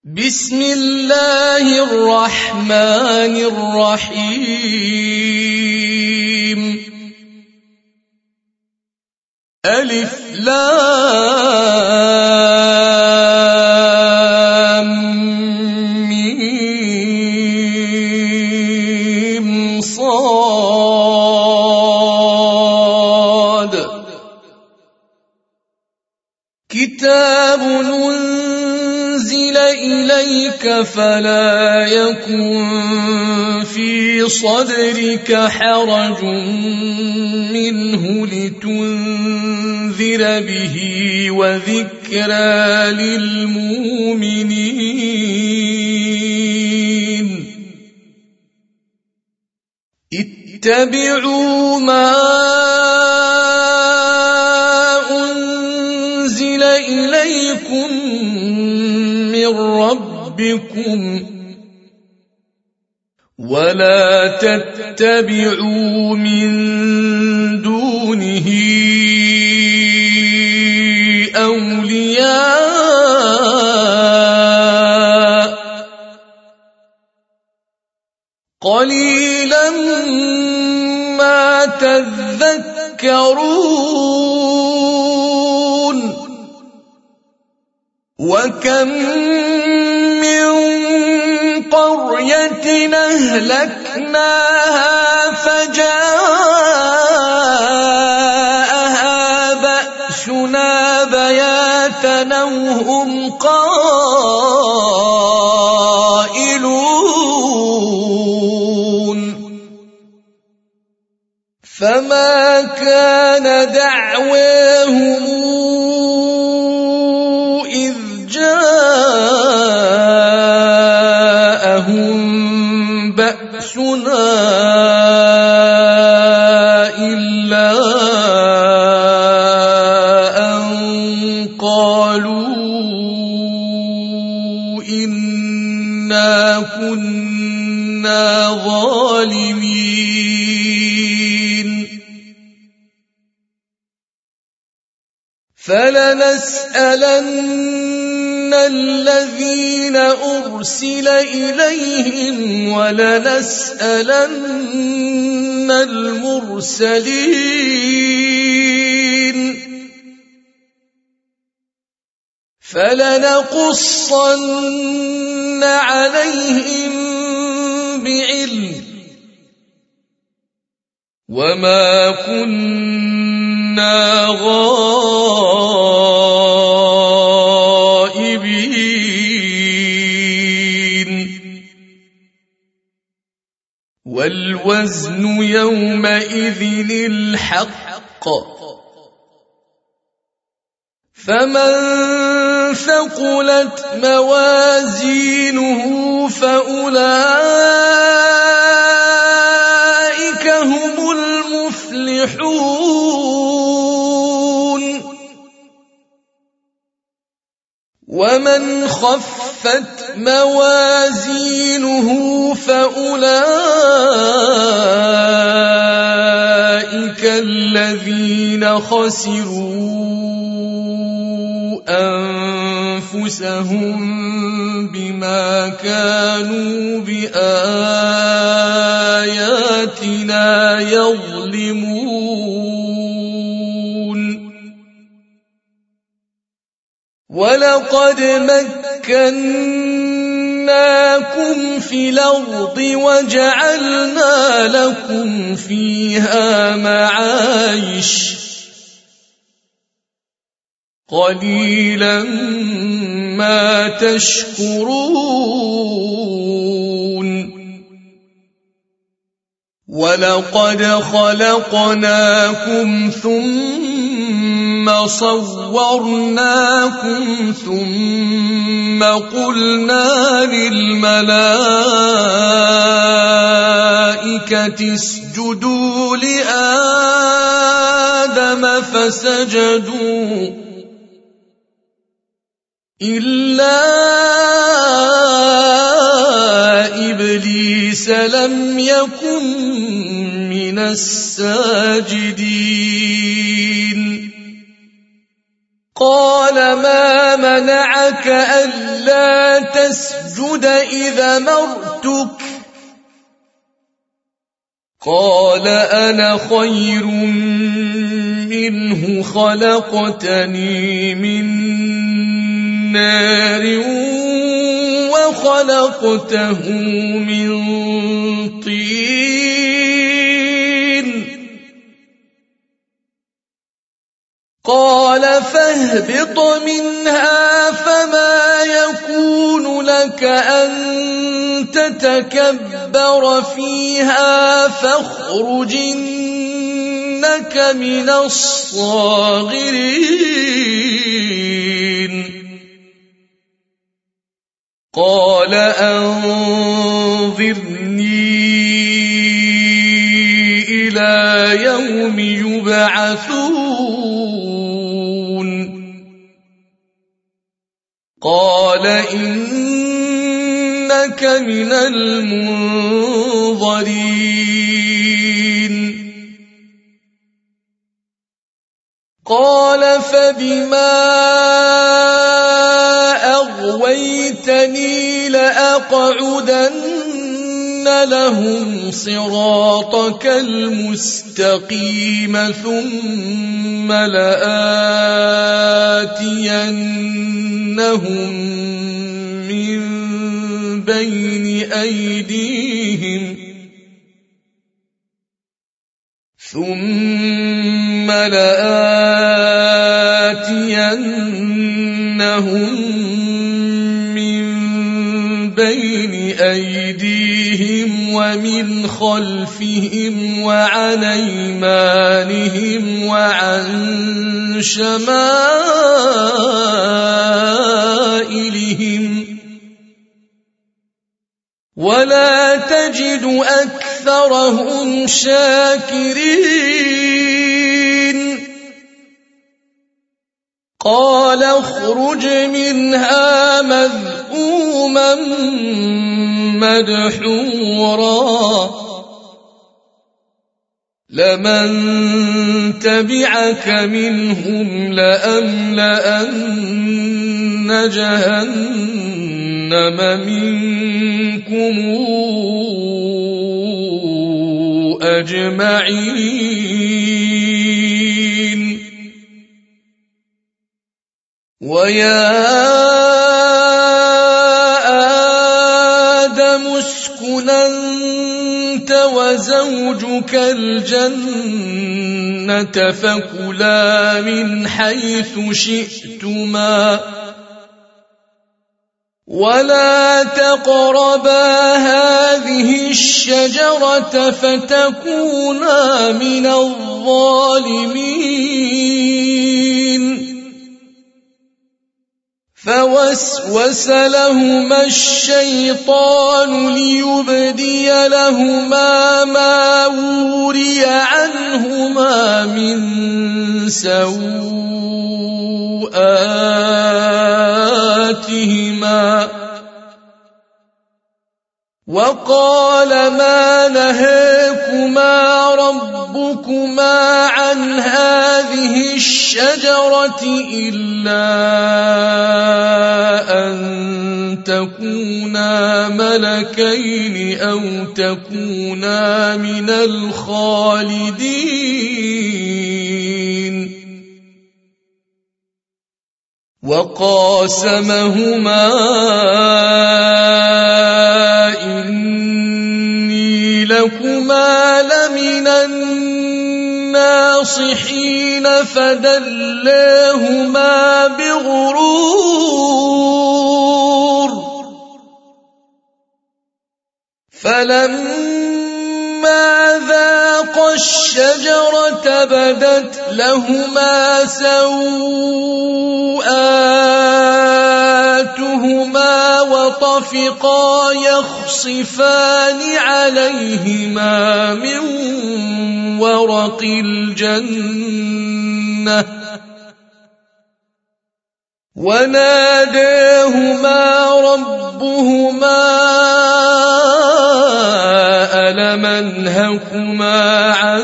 بسم الله الرحمن الرحيم ألف لام ميم صاد كتاب أنزل إليك فلا يكن في صدرك حرج منه لتنذر به وذكرى للمؤمنين اتبعوا ما أنزل إليكم من ربكم ولا تتبعوا من دونه أولياء قليلا ما تذكرون وكم من قرية أهلكناها فجاءها بأسنا بياتا وهم قائلون فما كان دعواهم إذ جاءهم بأسنا إلا أن قالوا إنا كنا ظالمين فلنسألن الذين أرسل إليهم ولنسألن المرسلين فلنقصن عليهم بعلم وما كنا غائبين والوزن يومئذ الحق فمن ثقلت موازينه فأولئك هم المفلحون ومن خفت موازينه فأولئك الذين خسروا أنفسهم بما كانوا بآياتنا يظلمون ولقد مكناكم في الأرض وجعلنا لكم فيها معايش قليلا ما تشكرون ولقد خلقناكم ثم صورناكم ثم قلنا للملائكة اسجدوا لآدم فسجدوا إلا إبليس لم يكن من الساجدين قال ما منعك ألا تسجد إذا أمرتك قال أنا خير منه خلقتني من نار وخلقته من طين قال فاهبط منها فما يكون لك أن تتكبر فيها فاخرج إنك من الصاغرين قال أنظرني إلى يوم يبعثون قال إنك من المنظرين قال فبما أغويتني لأقعدن لهم صراطك المستقيم ثم لآتينهم من بين أيديهم ثم لآتينهم من بين أيديهم ومن خلفهم وعن أيمانهم وعن شمائلهم ولا تجد أكثرهم شاكرين قال اخرج منها مذءوما مدحورا لمن تبعك منهم لأملأن جهنم منكم أجمعين ويا آدم اسكن أنت وزوجك الجنة فكلا من حيث شئتما ولا تقربا هذه الشجرة فتكونا من الظالمين فوسوس لهما الشيطان ليبدي لهما ما وري عنهما من سوآتهما وقال ما نهاكما ربكما عن هذه الشجرة إلا أن تكونا ملكين أو تكونا من الخالدين وقاسمهما إني لكما لمن الناصحين فدلاهما بغرور فلما ذاقا الشجرة بدت لهما سوآتهما وطفقا يخصفان عليهما من ورق الجنة وناداهما ربهما ألم أنهكما عن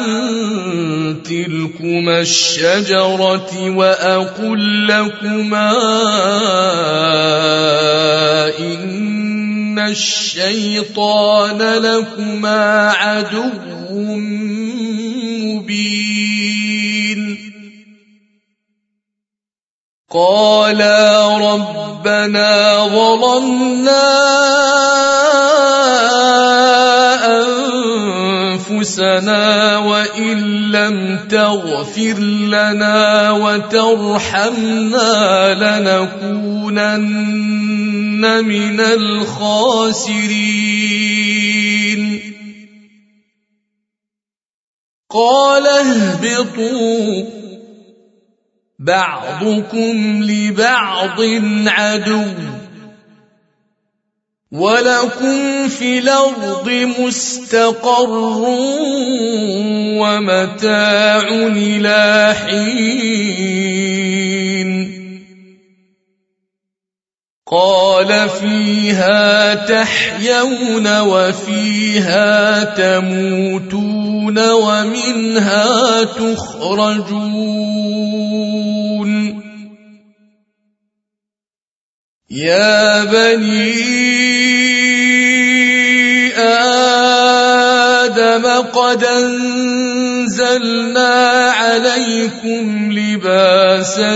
تلكما الشجرة وأقل لكما إن الشيطان لكما عدو مبين قالا ربنا ظلمنا أنفسنا وإن لم تغفر لنا وترحمنا لنكونن من الخاسرين قال اهبطوا بعضكم لبعض عدو ولكم في الأرض مستقر ومتاع إلى حين قال فيها تحيون وفيها تموتون ومنها تخرجون يا بني آدم قد أنزلنا عليكم لباسا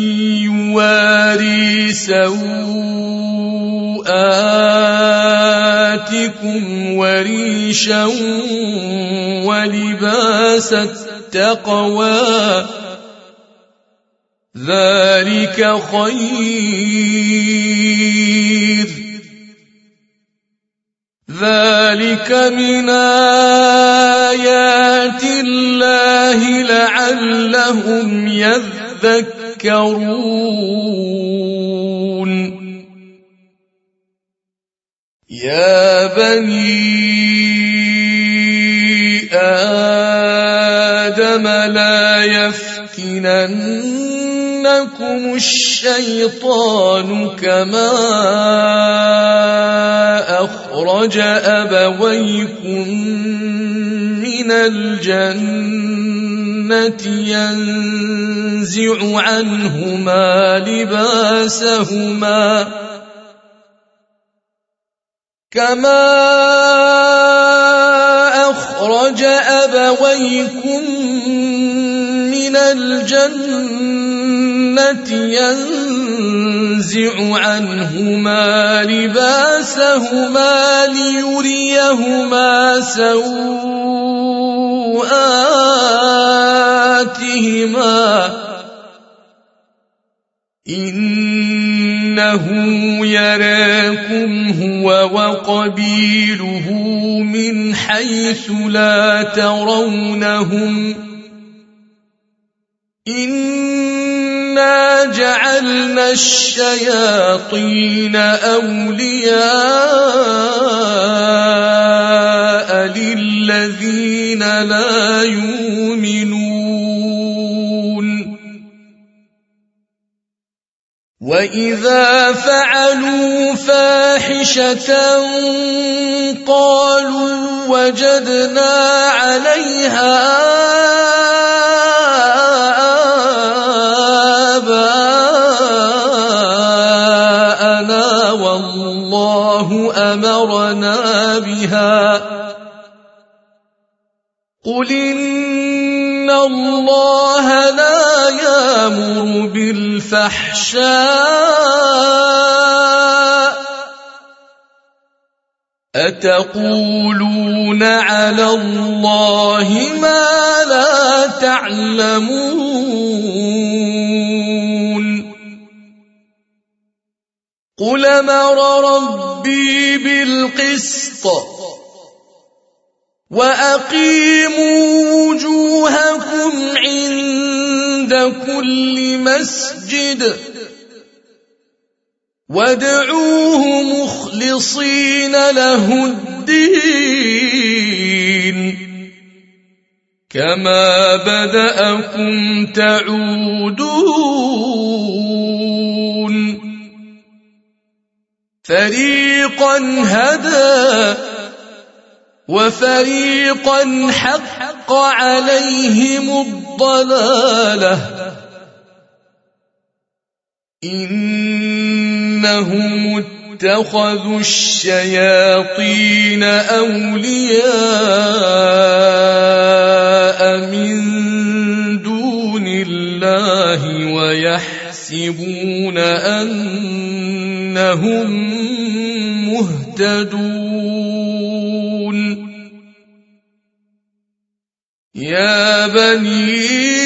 يواري سوآتكم وريشا ولباس التقوى ذلك خير ذلك من آيات الله لعلهم يذكرون يا بني آدم لا يفتننكم الشيطان كما أخرج أبويكم من الجنة ينزع عنهما لباسهما كما أخرج أبويكم من الجنة ينزع عنهما لباسهما ليريهما سوآتهما إنه يراكم هو وقبيله من حيث لا ترونهم إنا جعلنا الشياطين أولياء للذين لا يؤمنون وإذا فعلوا فاحشة قالوا وجدنا عليها آباءنا والله أمرنا بها قل إن الله لا يأمر بالفحشاء أتقولون على الله ما لا تعلمون قل أمر ربي بالقسط وأقيموا وجوهكم عند كل مسجد وادعوه مخلصين له الدين كما بدأكم تعودون فريقا هدى وفريقا حق عليهم الضلالة إنهم اتخذوا الشياطين أولياء من دون الله ويحسبون أنهم مهتدون يا بني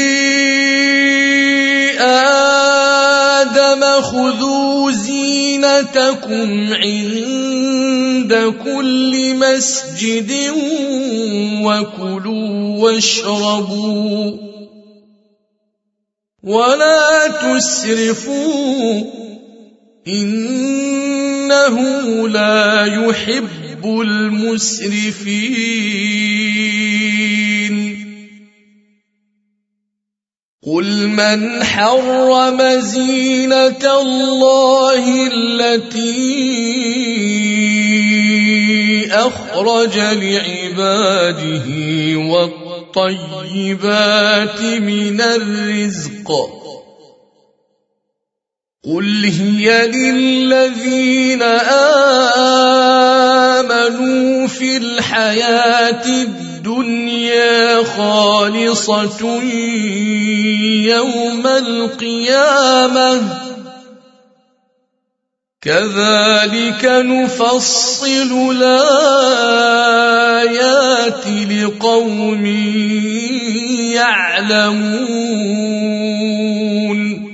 آدم خذوا زينتكم عند كل مسجد وكلوا واشربوا ولا تسرفوا إنه لا يحب المسرفين قل من حرم زينة الله التي أخرج لعباده والطيبات من الرزق قل هي للذين آمنوا في الحياة الدنيا خالصة يوم القيامة كذلك نفصل الآيات لقوم يعلمون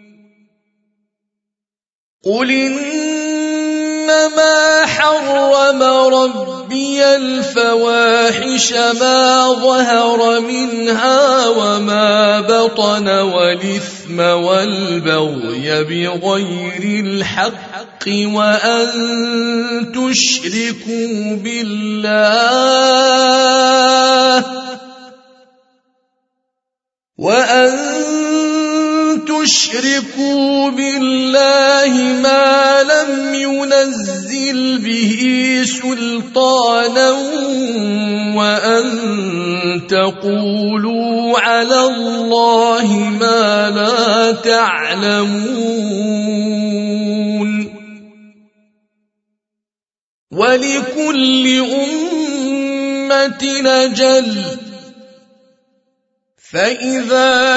قل إنما حرم ربي الفواحش ما ظهر منها وما بطن والإثم والبغي بغير الحق وأن تشركوا بالله ما لم ينزل به سلطانا وأن تقولوا على الله ما لا تعلمون ولكل أمة أجل فإذا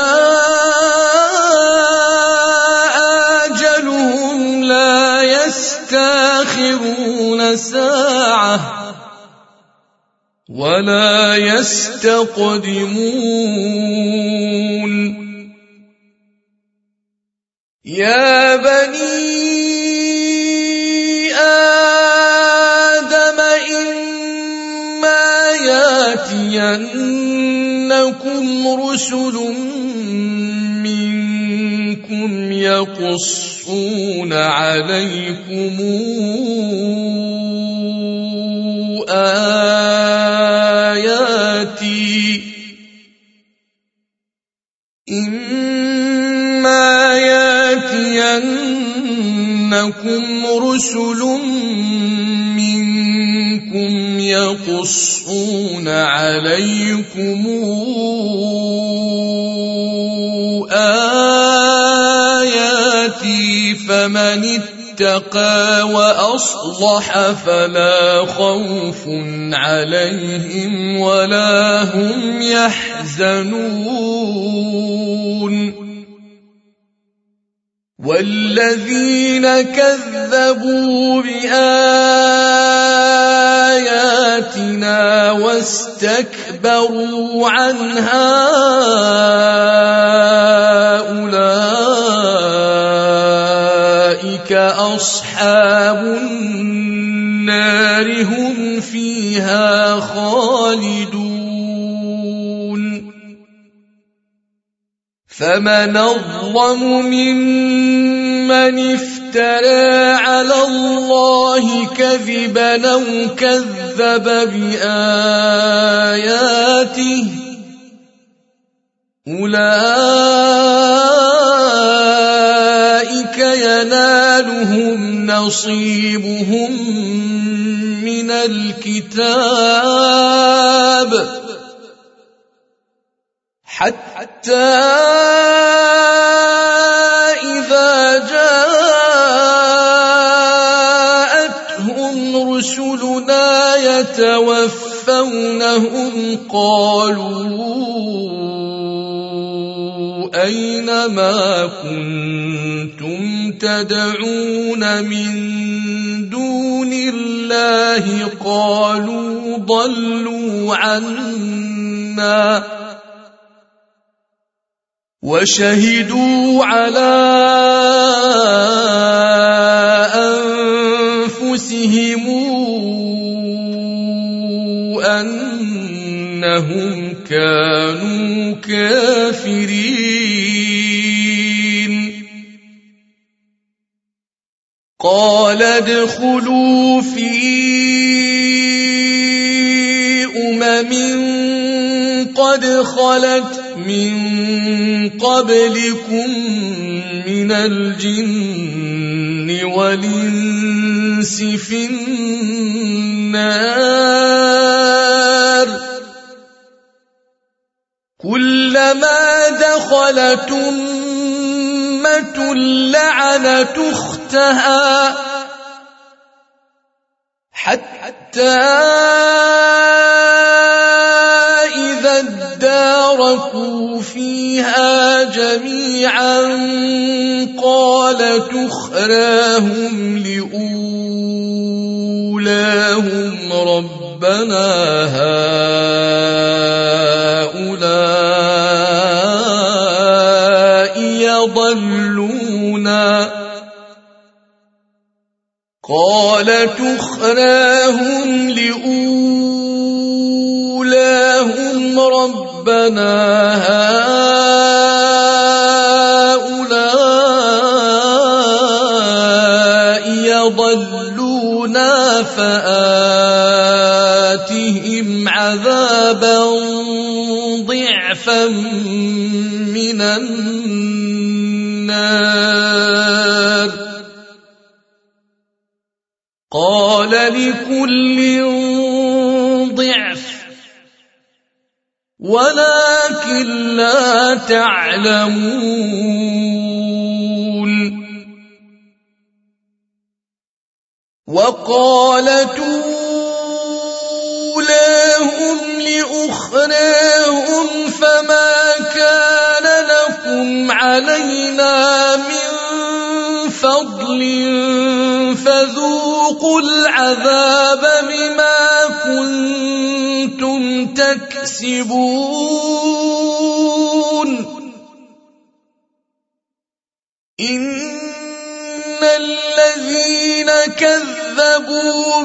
جاء أجلهم لا يستأخرون ساعة ولا يستقدمون يا بني آدم إما يأتينكم رسل منكم يقصون عليكم آياتي إما يأتينكم رسل منكم يقصون عليكم آياتي فمن اتقى وأصلح فلا خوف عليهم ولا هم يحزنون والذين كذبوا بآياتنا واستكبروا عنها أولئك أصحاب النار هم فيها خالدون فمن أظلم ممن افترى على الله كذبا أو كذب بآياته أولئك ينالهم نصيبهم من الكتاب حتى إذا رسلنا يتوفونهم قالوا أين ما كنتم تدعون من دون الله قالوا ضلوا عنا وشهدوا على أنفسهم أنهم كانوا كافرين قال ادخلوا في قد خلت من قبلكم من الجن والإنس في النار كلما دخلت أمة لعنت أختها حتى إذا اداركوا فيها جميعا قالت أخراهم لأولاهم ربنا هؤلاء يضلونا قالت أخراهم لأولاهم ربنا هؤلاء يضلونا فآتهم عذابا ضعفا من النار قال لكل ضعف ولكن لا تعلمون وقالت أولاهم لأخراهم فما كان لكم علينا من فضل فذوقوا العذاب بما كنتم تكسبون إن الذين كذبوا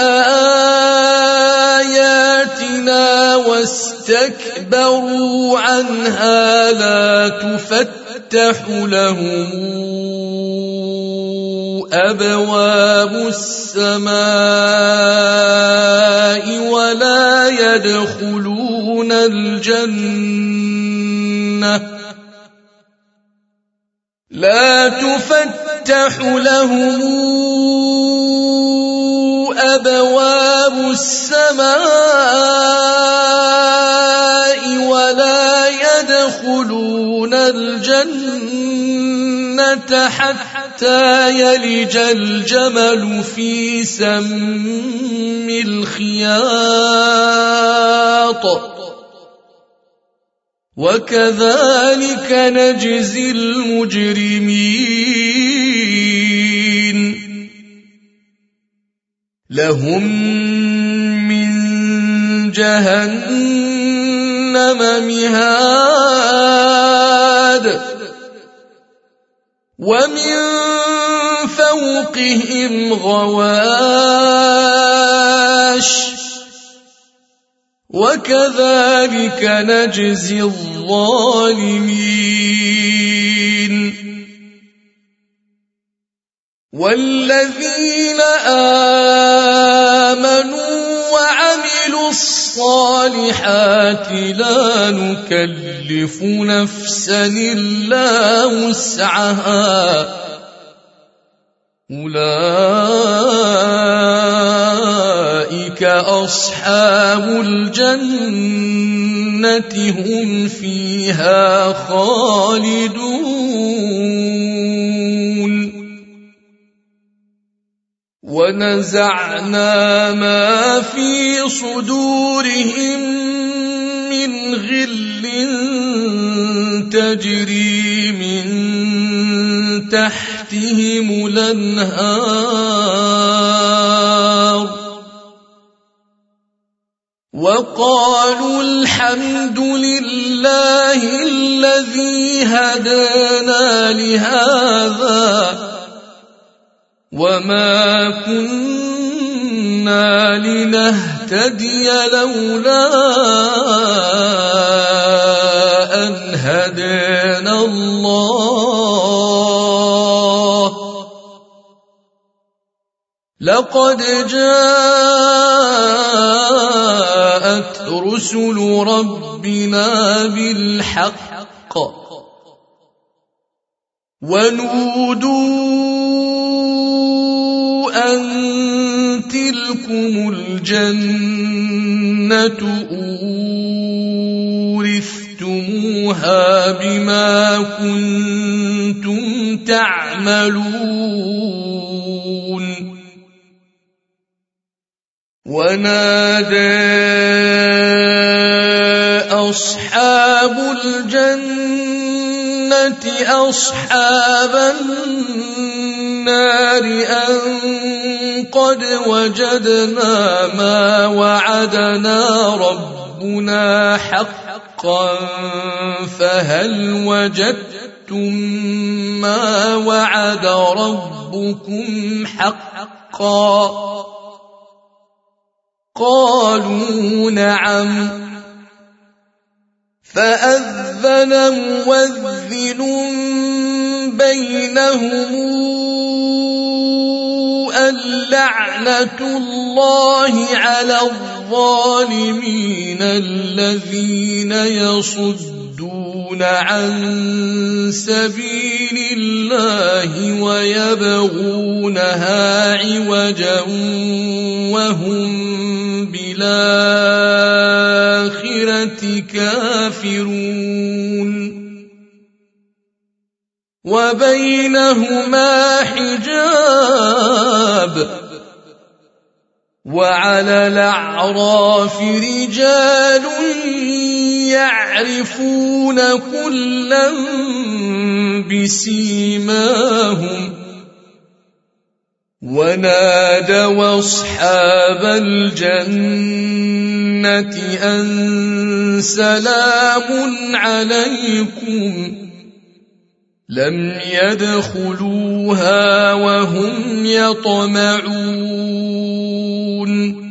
بآياتنا واستكبروا عنها لا تفتح لهم أبواب السماء ولا يدخلون الجنة لا تفتح لهم أبواب السماء ولا يدخلون الجنة حتى يلج الجمل في سم الخياط وكذلك نجزي المجرمين لهم من جهنم مهاد ومن فوقهم غواش وكذلك نجزي الظالمين والذين آمنوا وعملوا الصالحات لا نكلف نفسا إلا وسعها أولئك أصحاب الجنة هم فيها خالدون ونزعنا ما في صدورهم من غل تجري من تحتهم الأنهار وقالوا الحمد لله الذي هدانا لهذا وما كنا لنهتدي لولا أن هدانا الله لقد جاءت رسل ربنا بالحق ونودوا أن تلكم الجنة أورثتموها بما كنتم تعملون ونادى أصحاب الجنة أصحاب النار أن قد وجدنا ما وعدنا ربنا حقا فهل وجدتم ما وعد ربكم حقا قالوا نعم فأذن مؤذن بينهم اللعنة الله على الظالمين الذين يصدون عن سبيل الله ويبغونها عوجا وهم بالآخرة كافرون وبينهما حجاب وعلى الأعراف رجال يعرفون كلا بسيماهم ونادوا أصحاب الجنة أن سلام عليكم لم يدخلوها وهم يطمعون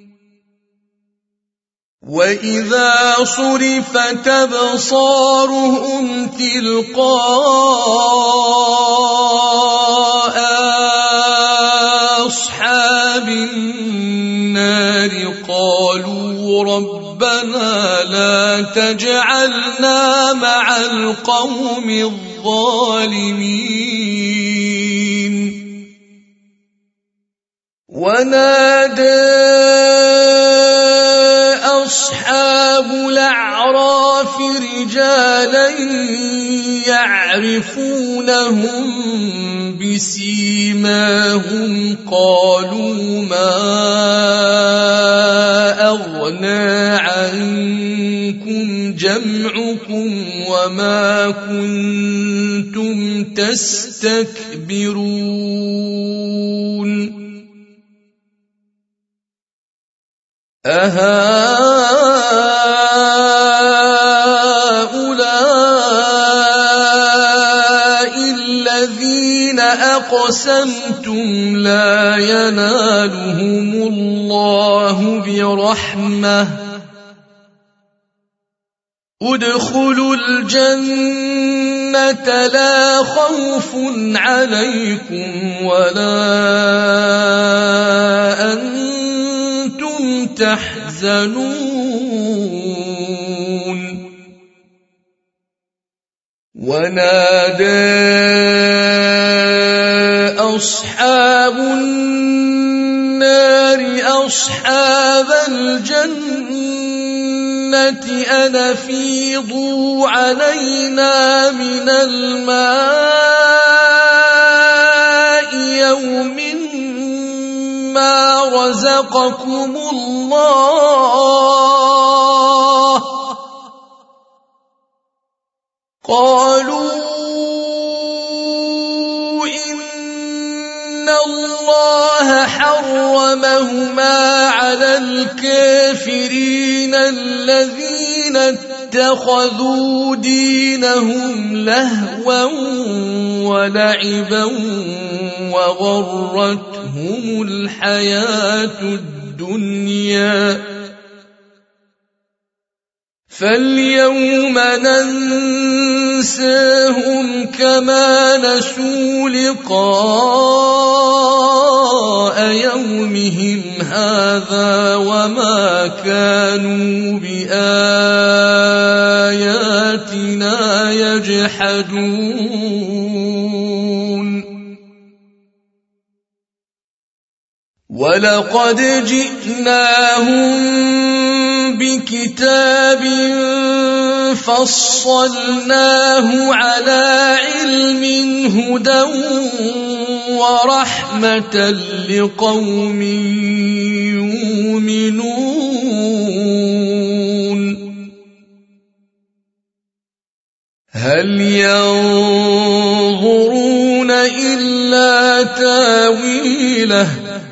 وإذا صرفت أبصارهم تلقاء أصحاب النار قالوا ربنا لا تجعلنا مع القوم الظالمين ونادى أصحاب الأعراف رجالا يعرفونهم بسيماهم قالوا ما أغنى عنكم جمعكم وما كنتم تستكبرون أهؤلاء الذين أقسمتم لا ينالهم الله برحمة ادخلوا الجنة لا خوف عليكم ولا أنتم تحزنون ونادى أصحاب النار أصحاب الجنة أن أفيضوا علينا من الماء يوم مما رزقكم الله قالوا إن الله حرمهما على الكافرين الذين اتخذوا دينهم لهوا ولعبا وغرتهم الحياة الدنيا فاليوم ننساهم كما نسوا لقاء يومهم هذا وما كانوا بآياتنا يجحدون ولقد جئناهم بكتاب فصلناه على علم هدى ورحمة لقوم يؤمنون هل ينظرون إلا تاويله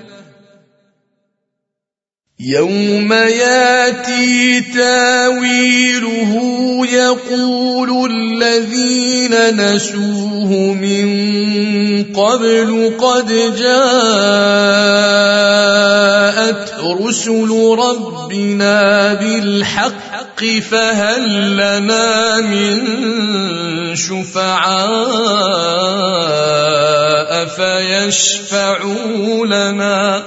يوم ياتي تاويله يقول الذين نسوه من قبل قد جاءت رسل ربنا بالحق فهل لنا من شفعاء فيشفعوا لنا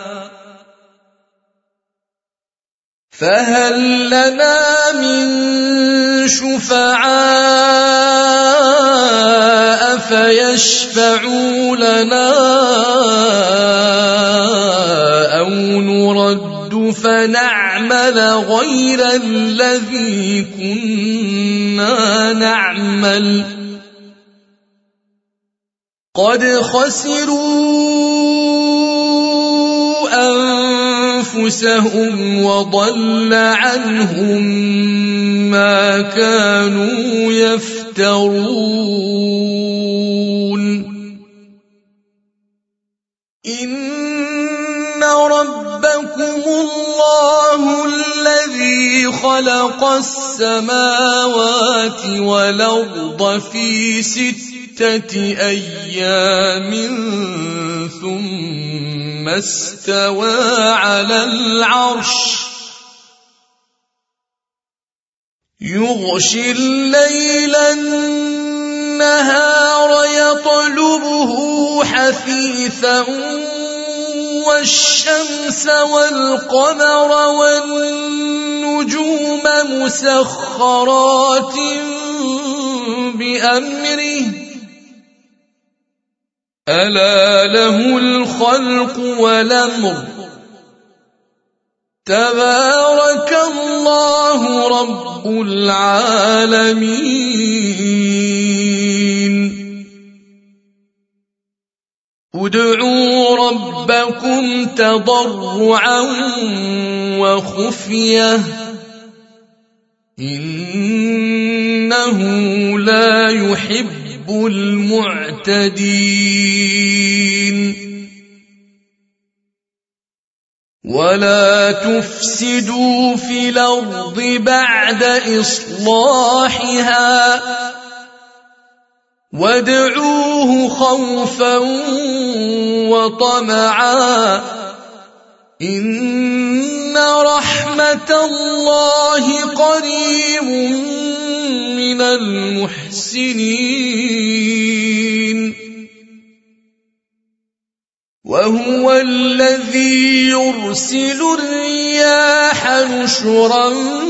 فهل لنا من شفعاء فيشفعوا لنا أو نرد فنعمل غير الذي كنا نعمل قد خسروا أنفسهم وضل عنهم ما كانوا يفترون إن ربكم الله الذي خلق السماوات والأرض في 6 أيام ثم استوى على العرش يغشي الليل النهار يطلبه حثيثا والشمس والقمر والنجوم مسخرات بأمره ألا له الخلق والأمر تبارك الله رب العالمين ادعوا ربكم تضرعا وخفية إنه لا يحب المعتدين ولا تفسدوا في الأرض بعد إصلاحها وادعوه خوفا وطمعا إن رحمة الله قريب من المحسنين وهو الذي يرسل الرياح نشرا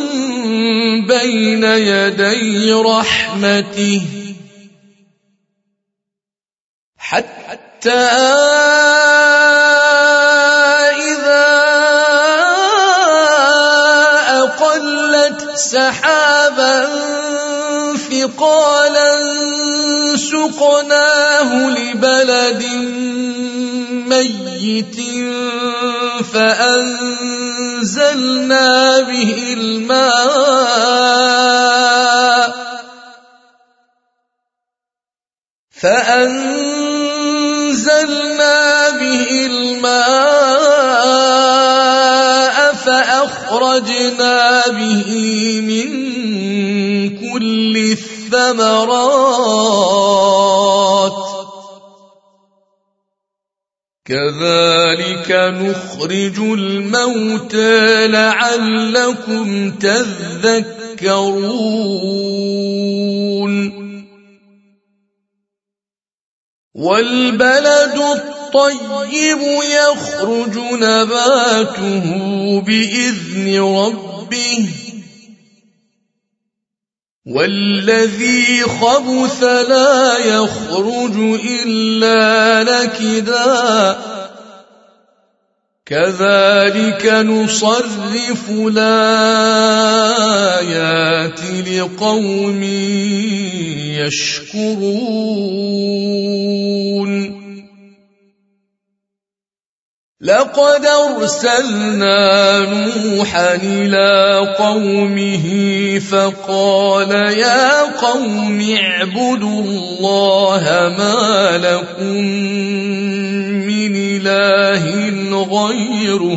بين يدي رحمته حتى إذا أقلت سحابا ثقالا سقناه لبلد ميت فأنزلنا به الماء فأخرجنا به من كل الثمرات كذلك نخرج الموتى لعلكم تذكرون والبلد الطيب يخرج نباته بإذن ربه والذي خبث لا يخرج إلا نكدا كذلك نصرف الآيات لقوم يشكرون لقد أرسلنا نوحا إلى قومه فقال يا قوم اعبدوا الله ما لكم من إله غيره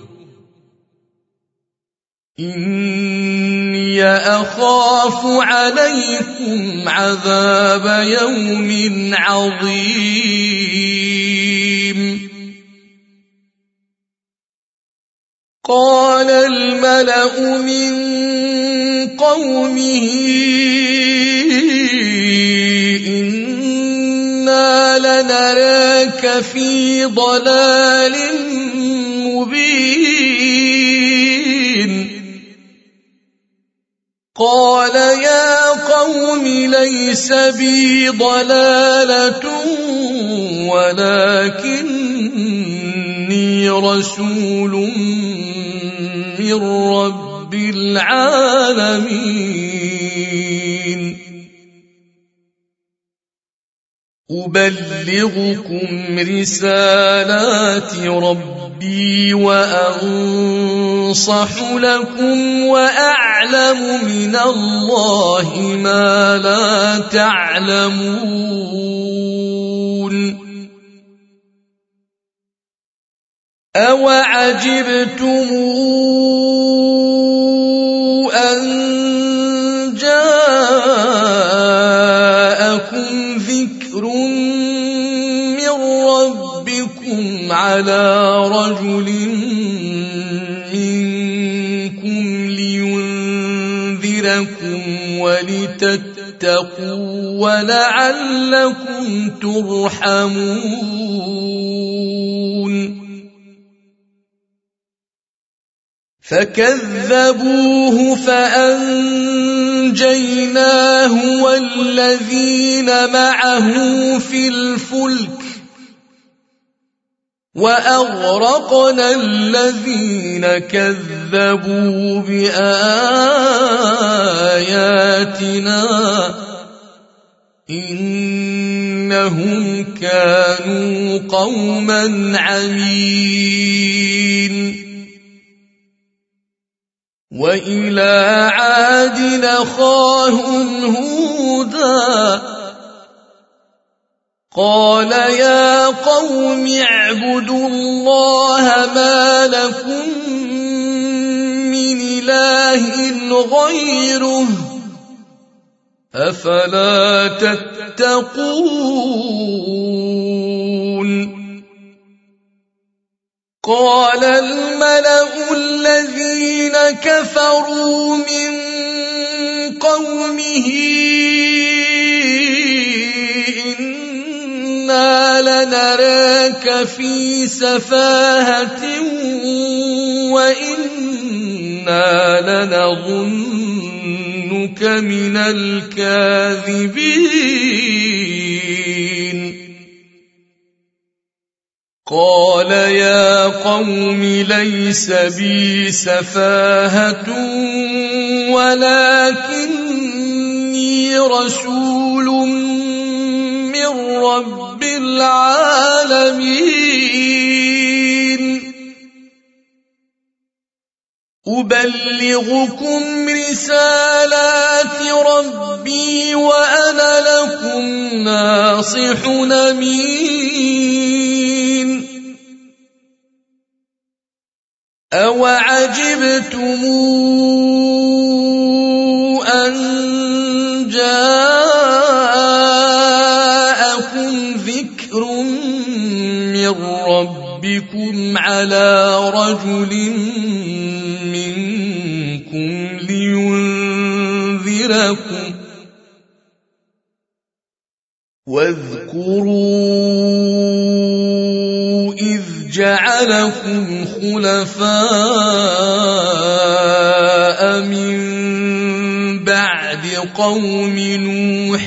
إني أخاف عليكم عذاب يوم عظيم قال الملأ من قومه إنا لنراك في ضلال مبين قال يا قوم ليس بي ضلالة ولكني رسول من رب العالمين أبلغكم رسالات ربي وأنصح لكم وأعلم من الله ما لا تعلمون أوعجبتم أن جاءكم ذكر من ربكم على رجل منكم لينذركم ولتتقوا ولعلكم ترحمون فكذبوه فأنجيناه والذين معه في الفلك وأغرقنا الذين كذبوا بآياتنا إنهم كانوا قوما عمين وإلى عاد أخاهم هودا قال يا قوم اعبدوا الله ما لكم من إله غيره أفلا تتقون قال الملأ الذين كفروا من قومه إنا لنراك في سفاهة وإنا لنظنك من الكاذبين قال يا قوم ليس بي سفاهة ولكني رسول من رب العالمين أبلغكم رسالات ربي وأنا لكم ناصح أمين أوعجبتم أن جاءكم ذكر من ربكم على رجل منكم لينذركم واذكروا إذ جعلكم خلفاء من بعد قوم نوح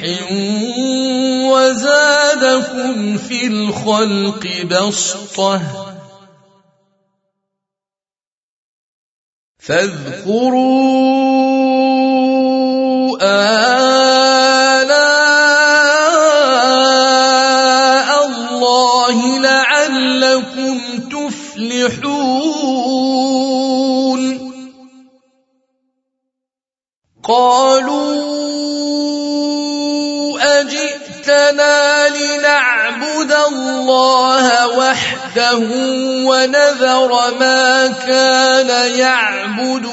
وزادكم في الخلق بسطة فاذكروا آلاء الله لعلكم تفلحون قالوا أجئتنا لنعبد الله وحده ونذر ما كان يعبد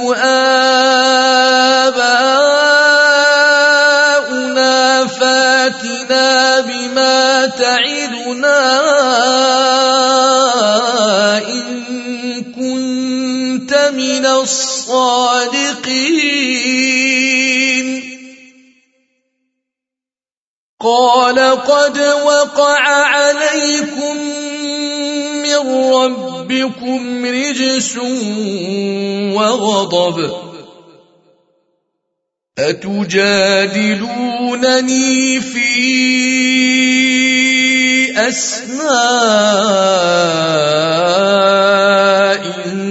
آباؤنا فاتنا بما تعدنا إن كنت من الصادقين قال قد وقع عليكم من ربكم رجس وغضب أتجادلونني في أسماء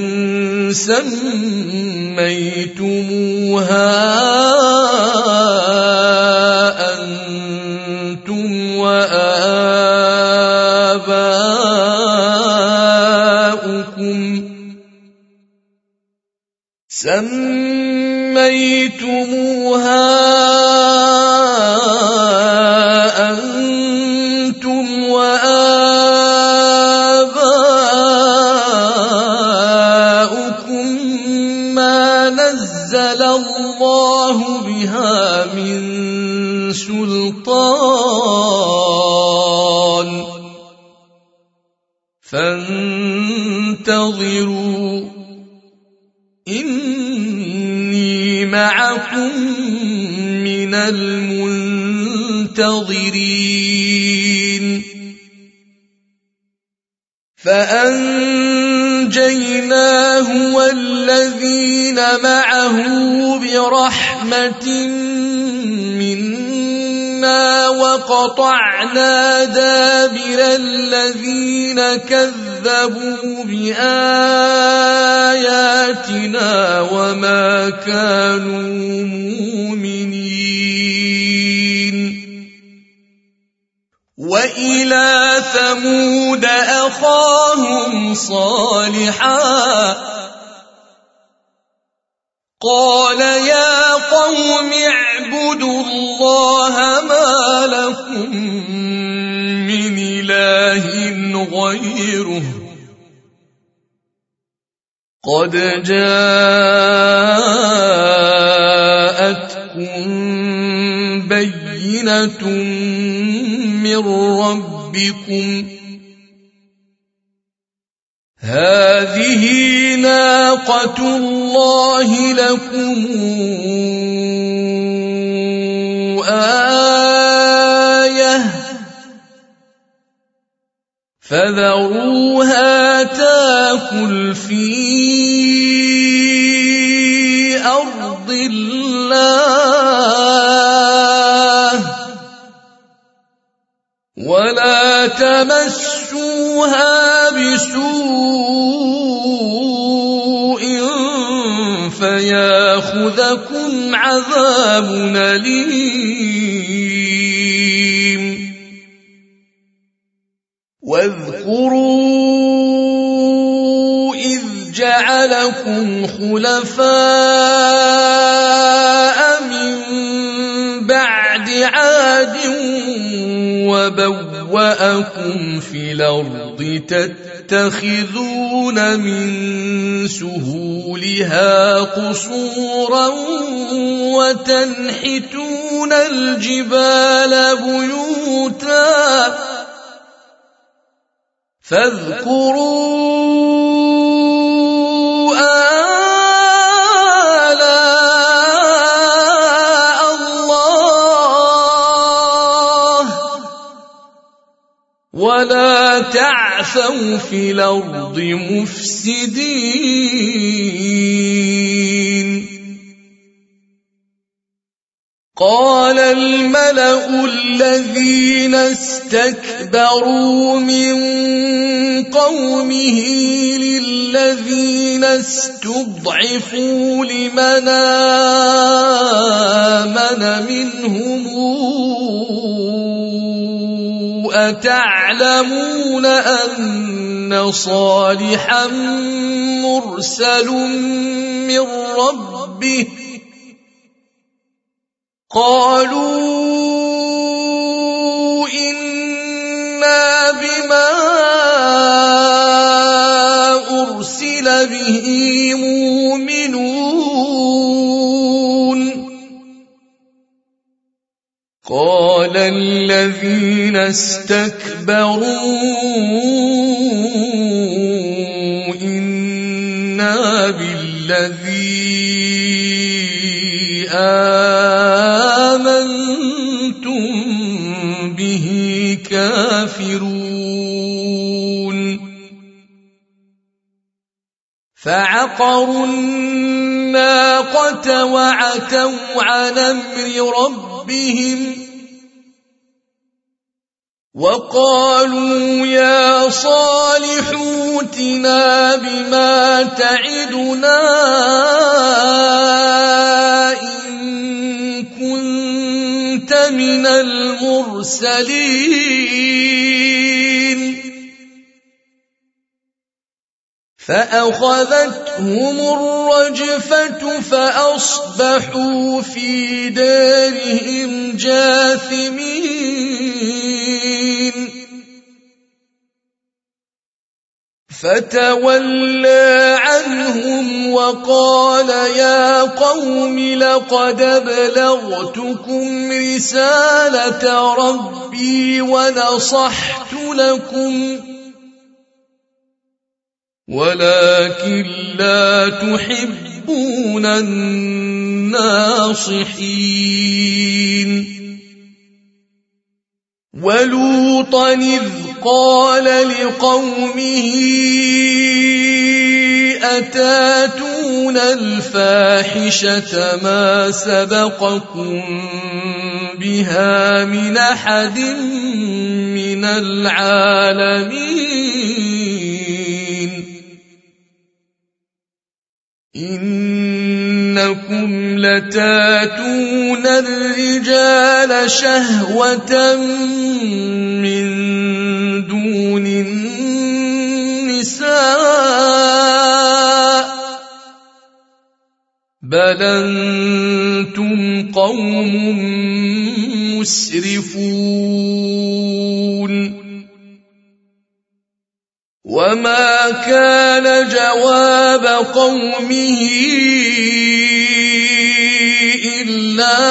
سميتموها أنتم وآباؤكم ما نزل الله بها من سلطان فانتظروا إني معكم من المنتظرين فأنجيناه والذين معه برحمة منا وقطعنا دابر الذين كذبوا بآياتنا وما كانوا مؤمنين وإلى ثمود أخاهم صالحا قال يا قوم اعبدوا الله ما لكم من إله غيره قد جاءتكم بينة من ربكم هذه ناقة الله لكم آية فذروها تاكل في أرض الله ولا تمسوها بسوء فياخذكم عذاب أليم واذكروا إذ جعلكم جعلكم خلفاء من بعد عاد وبوأكم في الأرض تتخذون من سهولها قصورا وتنحتون الجبال بيوتا فاذكروا آلاء الله ولا تعثوا في الأرض مفسدين. قال الملأ الذين استكبروا من قومه للذين استضعفوا لمن آمن منهم أتعلمون أن صالحا مرسل من ربه قالوا إنا بما أرسل به مؤمنون. قال الذين استكبروا إنا بالذي آمنتم به كافرون. فعقروا الناقة وعتوا عن أمر ربهم وقالوا يا صالح ائتنا بما تعدنا من المرسلين. فأخذتهم الرجفة فأصبحوا في دارهم جاثمين. فتولى عنهم وقال يا قوم لقد أبلغتكم رسالة ربي ونصحت لكم ولكن لا تحبون الناصحين. ولوطا إذ قال لقومه أتاتون الفاحشة ما سبقكم بها من أحد من العالمين إنكم لتاتون الرجال شهوة من دون النساء بل أنتم قوم مسرفون. وما كان جواب قومه إلا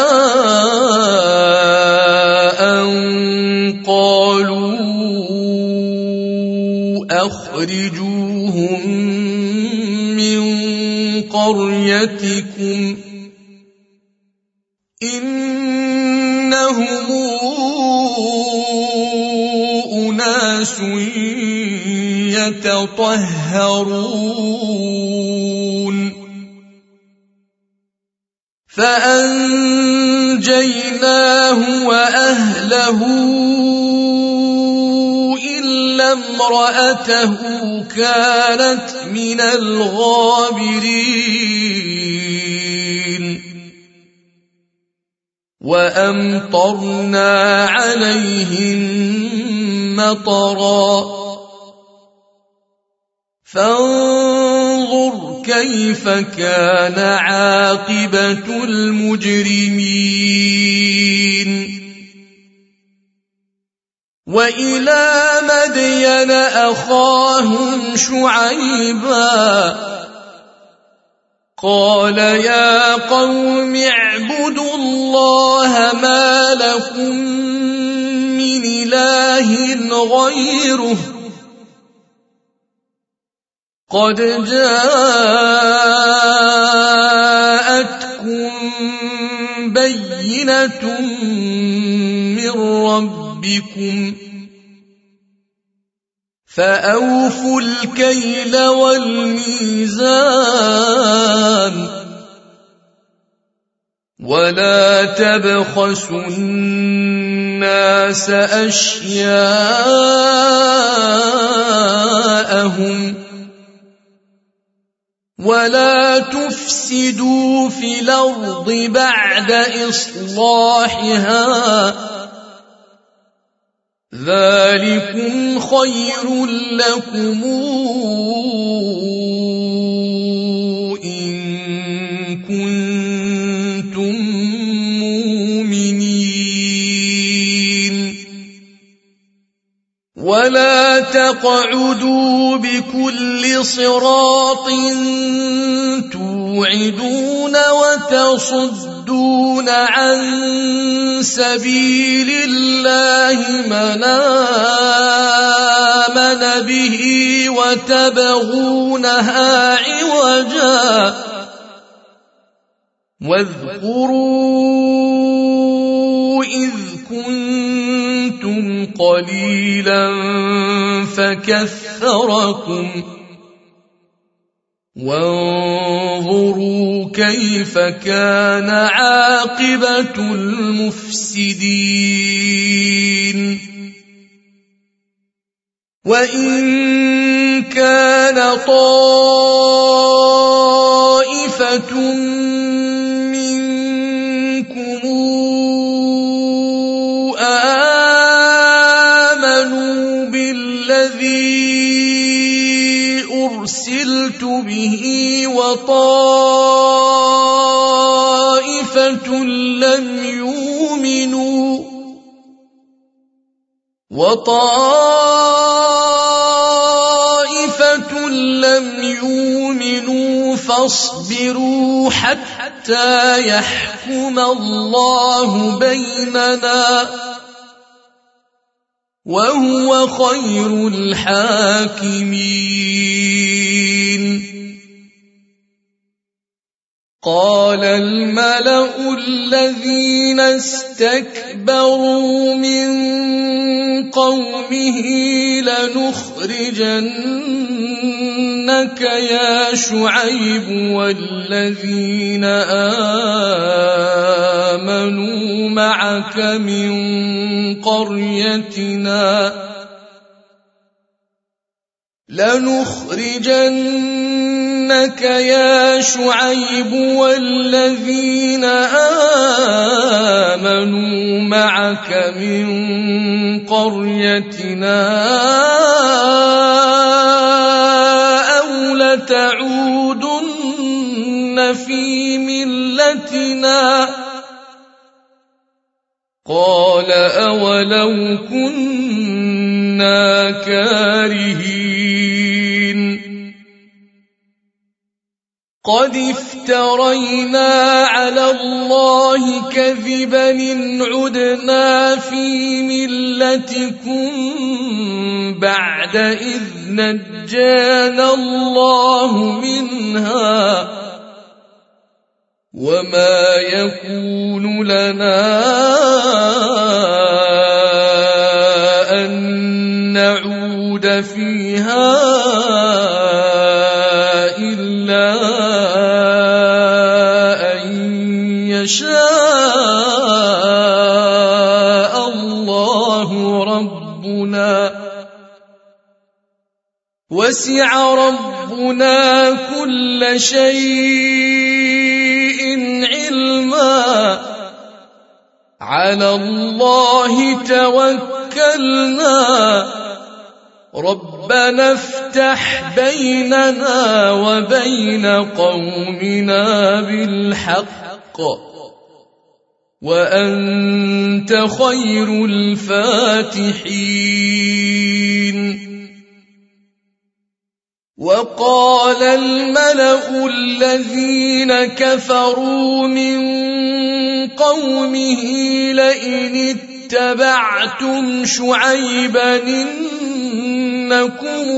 أن قالوا أخرجوهم من قريتكم إنهم أناس يتطهرون. فأنجيناه وأهله إلا امرأته كانت من الغابرين. وأمطرنا عليهم مطرا فانظر كيف كان عاقبة المجرمين وإلى مدين أخاهم شعيبا قال يا قوم اعبدوا الله ما لكم من إله غيره قد جاءتكم بينة من ربكم فأوفوا الكيل والميزان ولا تبخسوا الناس أشياءهم ولا تفسدوا في الأرض بعد إصلاحها ذلكم خير لكم إن كنتم مؤمنين ولا تقعدوا بكل صراط توعدون وتصدون عن سبيل الله من آمن به وتبغونها عوجا واذكروا إذ كنتم قليلا فكثركم وانظروا كيف كان عاقبة المفسدين وإن كان طائفة منكم آمنوا بالذي أرسلت به وطائفة لم يؤمنوا فاصبروا حتى يحكم الله بيننا وهو خير الحاكمين قال الملأ الذين استكبروا من قومه لنخرجنك يا شعيب والذين آمنوا معك من قريتنا لنخرجنك يا شعيب والذين آمنوا معك من قريتنا أو لتعودن في ملتنا قال أولو كنا كارهين قد افترينا على الله كذبا إن عدنا في ملتكم بعد إذ نجانا الله منها وما يكون لنا أن نعود فيها إلا أن يشاء الله ربنا وسع ربنا كل شيء علما على الله توكلنا ربنا افتح بيننا وبين قومنا بالحق وأنت خير الفاتحين. وقال الملأ الذين كفروا من قومه لئن اتبعتم شعيبا إنكم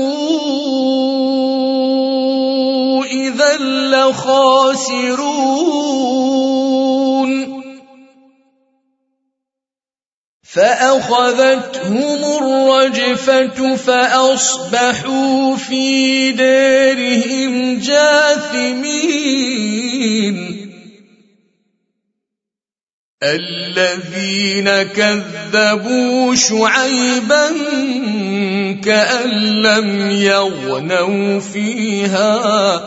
إذا لخاسرون. فأخذتهم الرجفة فأصبحوا في دارهم جاثمين. الذين كذبوا شعيبا كأن لم يغنوا فيها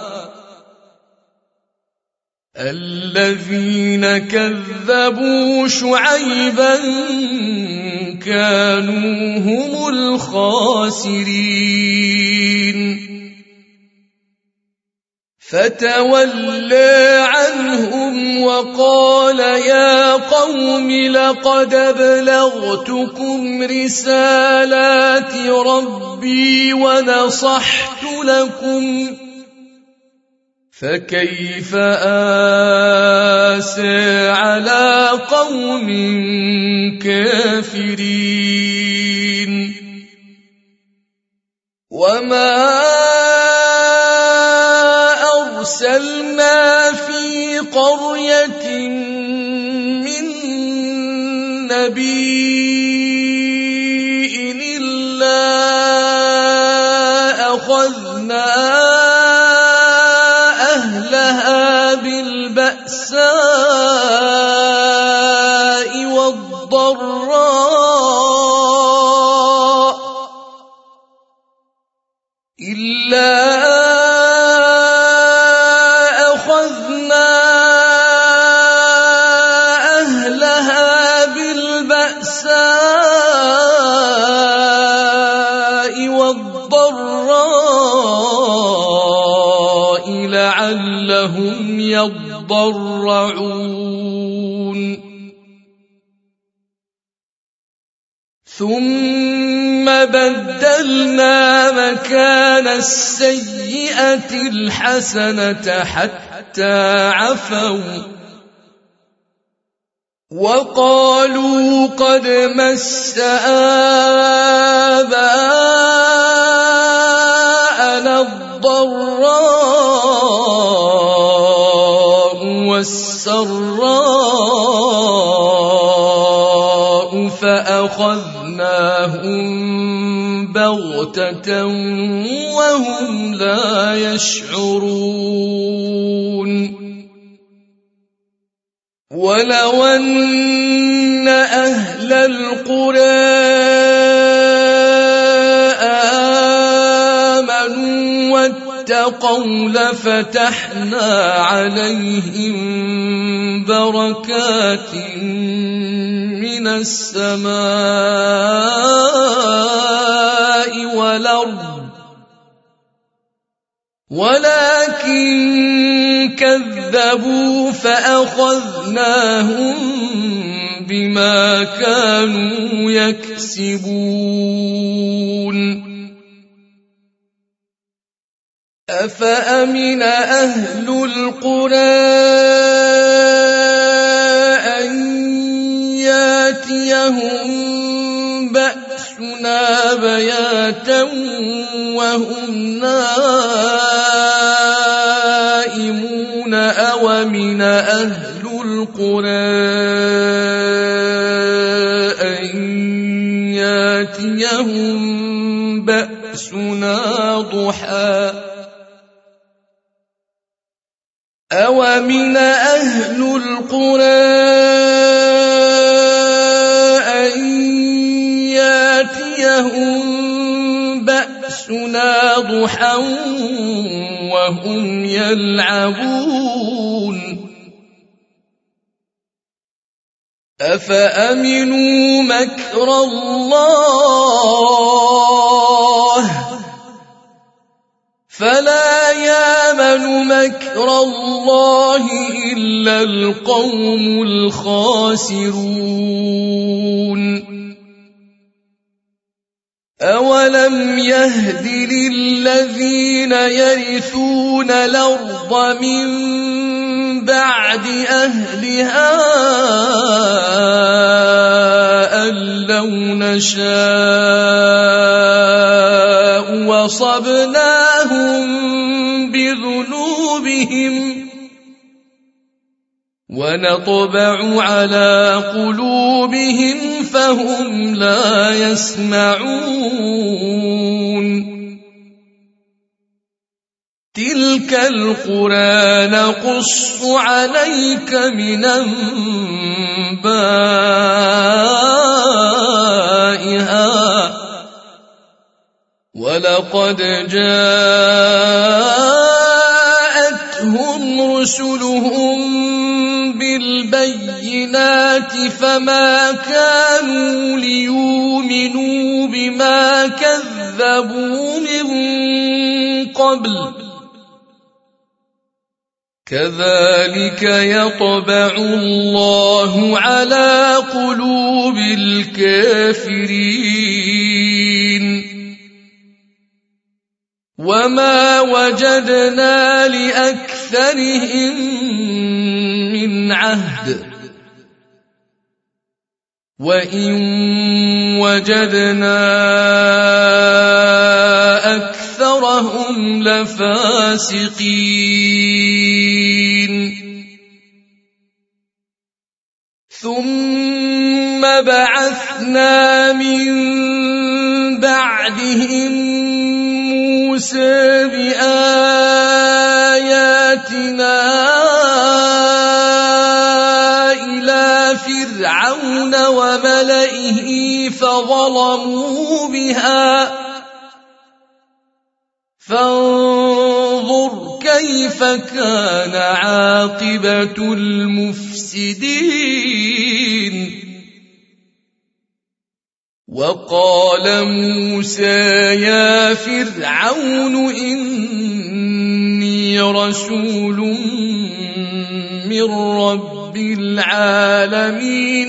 الذين كذبوا شعيبا كانوا هم الخاسرين. فتولى عنهم وقال يا قوم لقد أبلغتكم رسالات ربي ونصحت لكم فكيف آسى على قوم كافرين. وما أرسلنا في قرية من نبي إلا أخذنا أهلها بالبأساء والضراء لعلهم يضرعون. ثم بدلنا مكان السيئة الحسنة حتى عفوا وقالوا قد مس آباءنا الضراء والسراء فأخذناهم بغتة وهم لا يشعرون. ولو أن أهل القرى آمنوا واتقوا لفتحنا عليهم بركات من السماء والأرض ولكن كذبوا فأخذناهم بما كانوا يكسبون. أفأمن أهل القرى أن ياتيهم بأسنا بياتا وهم نائمون أومن أهل القرى أن ياتيهم بأسنا ضحى أومن أهل القرى أن ياتيهم بأسنا ضحى وهم يلعبون. أفأمنوا مكر الله الله فلا يامن مكر الله إلا القوم الخاسرون أولم يهد للذين يرثون الأرض من بعد أهلها أن لو نشاء وصبناهم بذنوبهم ونطبع على قلوبهم فهم لا يسمعون تلك القرى نقص عليك من أنبائها ولقد جاءتهم رسلهم بالبينات فما كانوا ليؤمنوا بما كذبوا من قبل كذلك يطبع الله على قلوب الكافرين وما وجدنا لأكثرهم من عهد وإن وجدنا أكثرهم لفاسقين ثم بعثنا من بعدهم موسى بآياتنا إلى فرعون وملئه فظلموا بها فانظر كيف كان عاقبة المفسدين وقال موسى يا فرعون إني رسول من رب العالمين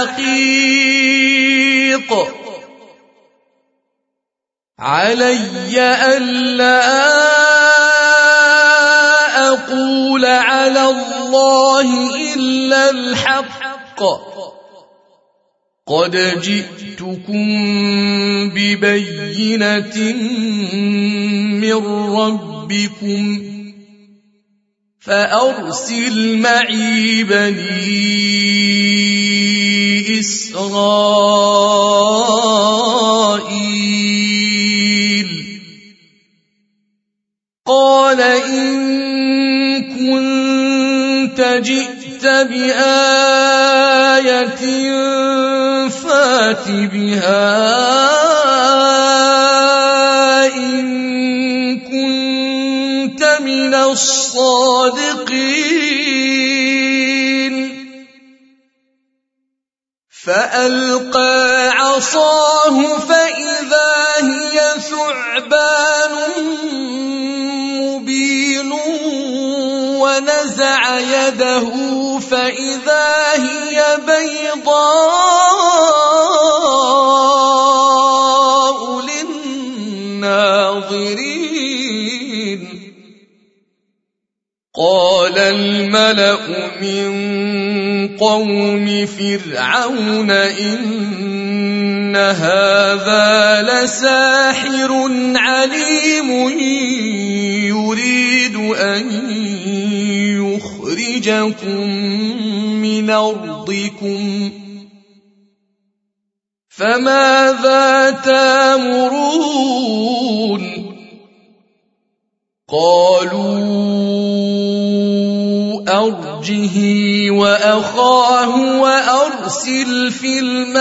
حقيق علي ألا أقول على الله إلا الحق قد جئتكم ببينة من ربكم فأرسل معي بني إسرائيل قال إن كنت جئت بآية فات بها إن كنت من الصادقين فألقى عصاه فإذا هي ثعبان مبين ونزع يده فإذا هي بيضاء للناظرين قال الملأ من قوم فرعون إن هذا لساحر عليم يريد أن يخرجكم من أرضكم فماذا تأمرون قالوا أرجه وأخاه وأرسل في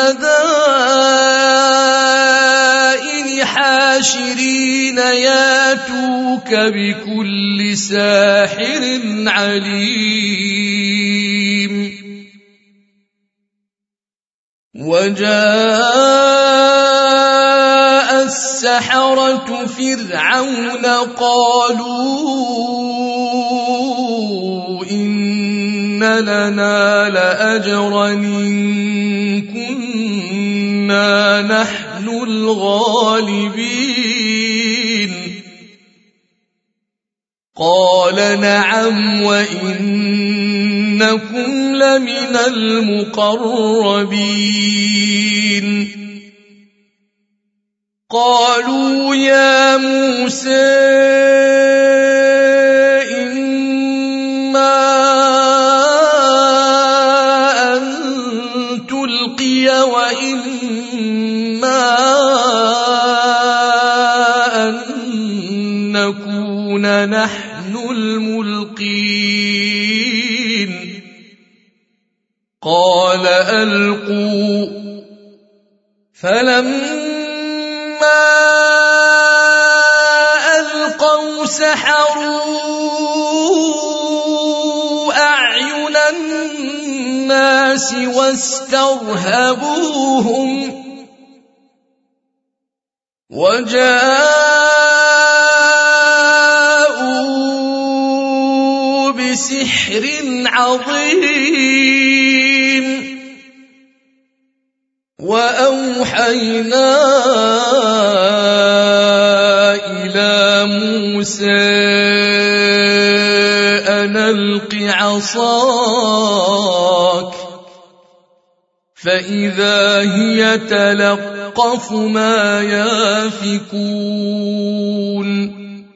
المدائن حاشرين ياتوك بكل ساحر عليم وجاء السحرة فرعون قالوا إن لنا لأجرا إن كنا نحن الغالبين قال نعم وإنكم لمن المقربين قالوا يا موسى إما أن تلقي وإما أن نكون نحن الملقين قال ألقوا فلما ألقوا سحروا أعين الناس واسترهبوهم وجاءوا بسحر عظيم وأوحينا إلى موسى أن ألق عصاك فإذا هي تلقف ما يافكون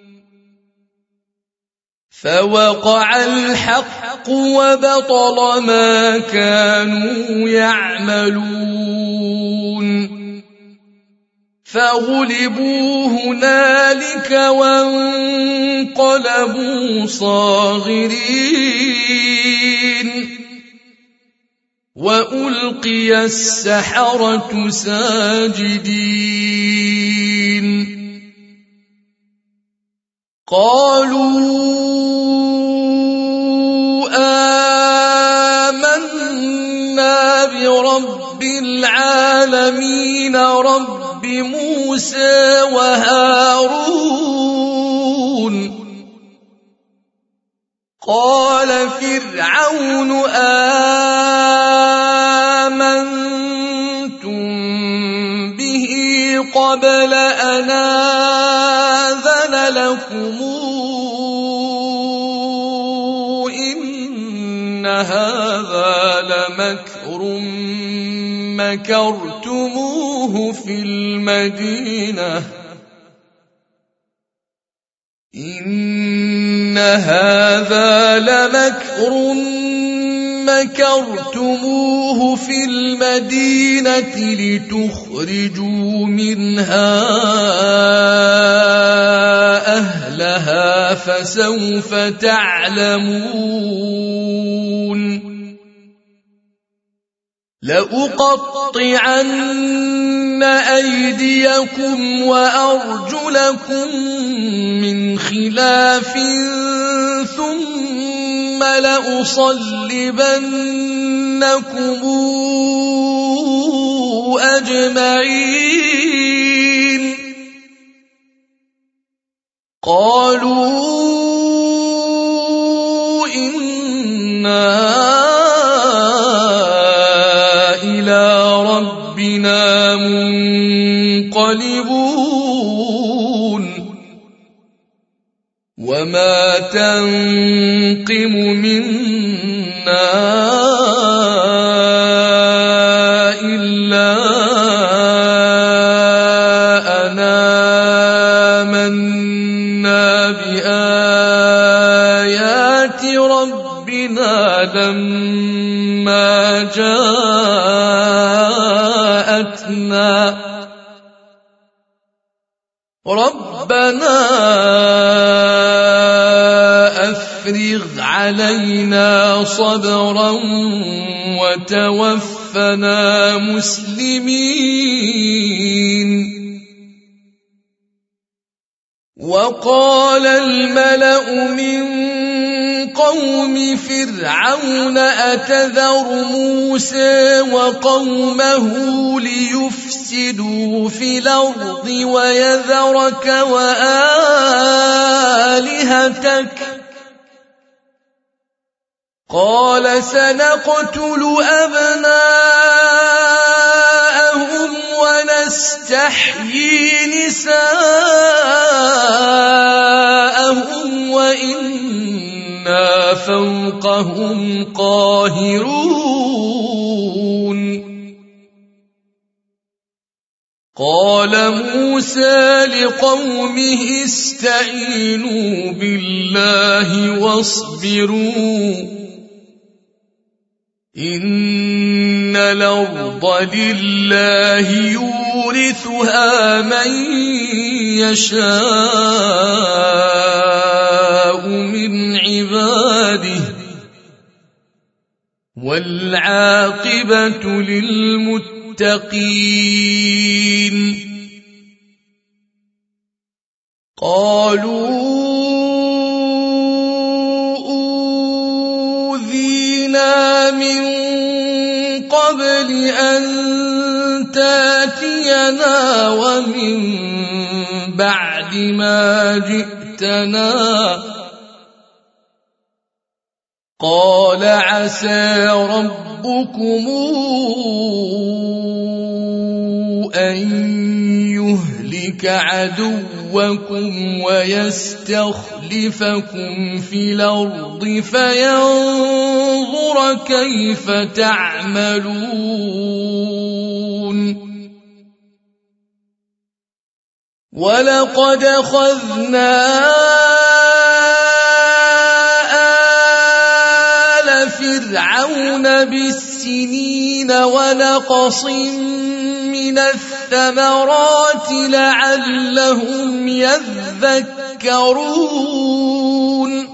فوقع الحق وبطل ما كانوا يعملون فغلبوا هنالك وانقلبوا صاغرين وألقي السحرة ساجدين قالوا آمنا برب العالمين رب موسى وهارون قال فرعون آمنتم به قبل أن آذن لكم إن هذا لمكر مكرتموه في المدينة إن هذا لمكر مكرتموه في المدينة لتخرجوا منها أهلها فسوف تعلمون لأقطعن أيديكم وأرجلكم من خلاف ثم لأصلبنكم أجمعين قالوا إنا إلى ربنا منقلبون وما تنقم منا إلا أن آمنا بآيات ربنا لما جاءتنا ربنا أفرغ علينا صبرا وتوفنا مسلمين وقال الملأ من لقوم فرعون أتذر موسى وقومه ليفسدوا في الأرض ويذرك وآلهتك قال سنقتل أبناءهم ونستحيي نساءهم وإنا فوقهم قاهرون قال موسى لقومه استعينوا بالله واصبروا إن الأرض لله يورثها من يشاء من عباده والعاقبة للمتقين قالوا أوذينا من قبل أن تاتينا ومن بعد ما جئتنا قال عسى ربكم أن يهلك عدوكم ويستخلفكم في الأرض فينظر كيف تعملون ولقد أخذنا آل فرعون بالسنين ونقص من الثمرات لعلهم يذكرون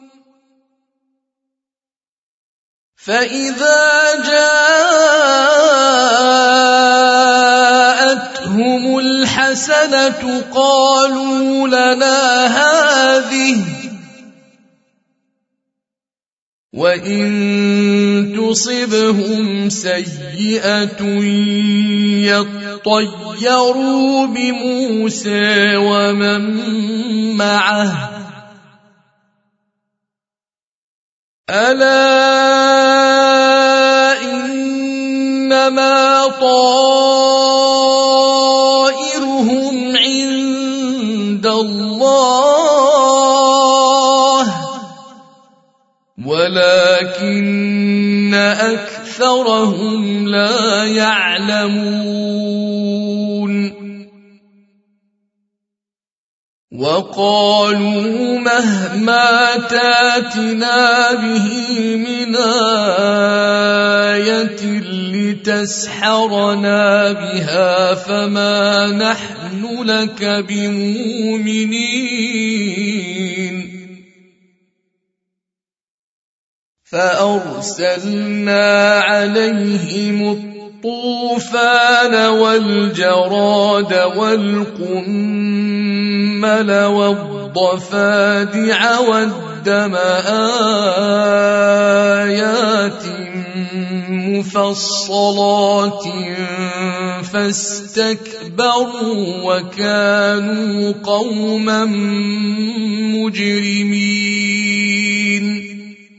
فإذا جاءتهم الحسنة قالوا لنا هذه وإن تصبهم سيئة يطيروا بموسى ومن معه ألا إنما طائرهم عند الله ولكن أكثرهم لا يعلمون وقالوا مهما تاتنا به من آية لتسحرنا بها فما نحن لك بمؤمنين فأرسلنا عليهم الطوفان والجراد والقمل والضفادع والدم آيات مفصلات فاستكبروا وكانوا قوما مجرمين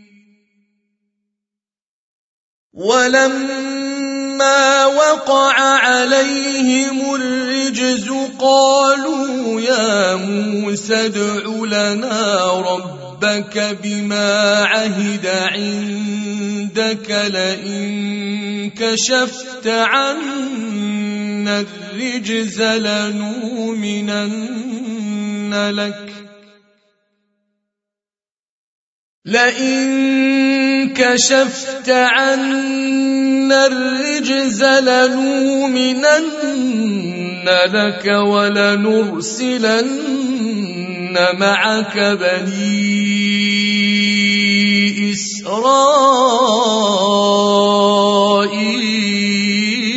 ولما وقع عليهم الرجز قالوا يا موسى ادع لنا ربك بما عهد عندك لئن كشفت عنا الرجز لنؤمنن لك لئن كشفت عنا الرجز لنؤمنن لك ولنرسلن معك بني